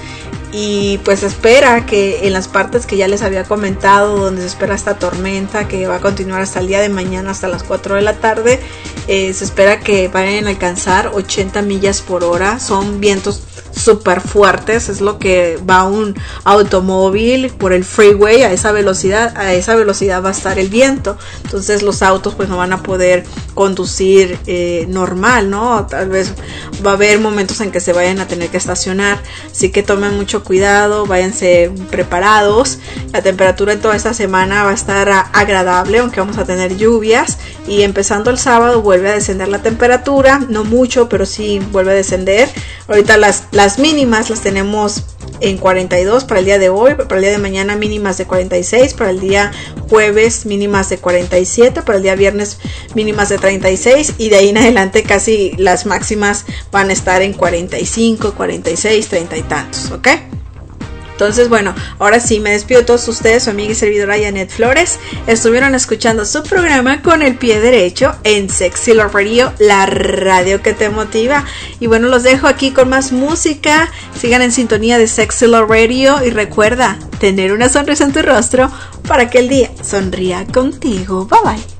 Y pues espera que en las partes que ya les había comentado, donde se espera esta tormenta que va a continuar hasta el día de mañana, hasta las 4 de la tarde, se espera que vayan a alcanzar 80 millas por hora. Son vientos súper fuertes, es lo que va un automóvil por el freeway, a esa velocidad va a estar el viento. Entonces los autos pues no van a poder conducir normal, ¿no? Tal vez va a haber momentos en que se vayan a tener que estacionar, así que tomen mucho cuidado, váyanse preparados. La temperatura en toda esta semana va a estar agradable, aunque vamos a tener lluvias, y empezando el sábado vuelve a descender la temperatura, no mucho, pero sí vuelve a descender. Ahorita las mínimas las tenemos en 42 para el día de hoy, para el día de mañana mínimas de 46, para el día jueves mínimas de 47, para el día viernes mínimas de 36, y de ahí en adelante casi las máximas van a estar en 45, 46, 30 y tantos, ¿ok? Entonces, bueno, ahora sí, me despido de todos ustedes, su amiga y servidora Janet Flores. Estuvieron escuchando su programa Con el Pie Derecho en Sexy Love Radio, la radio que te motiva. Y bueno, los dejo aquí con más música. Sigan en sintonía de Sexy Love Radio y recuerda tener una sonrisa en tu rostro para que el día sonría contigo. Bye bye.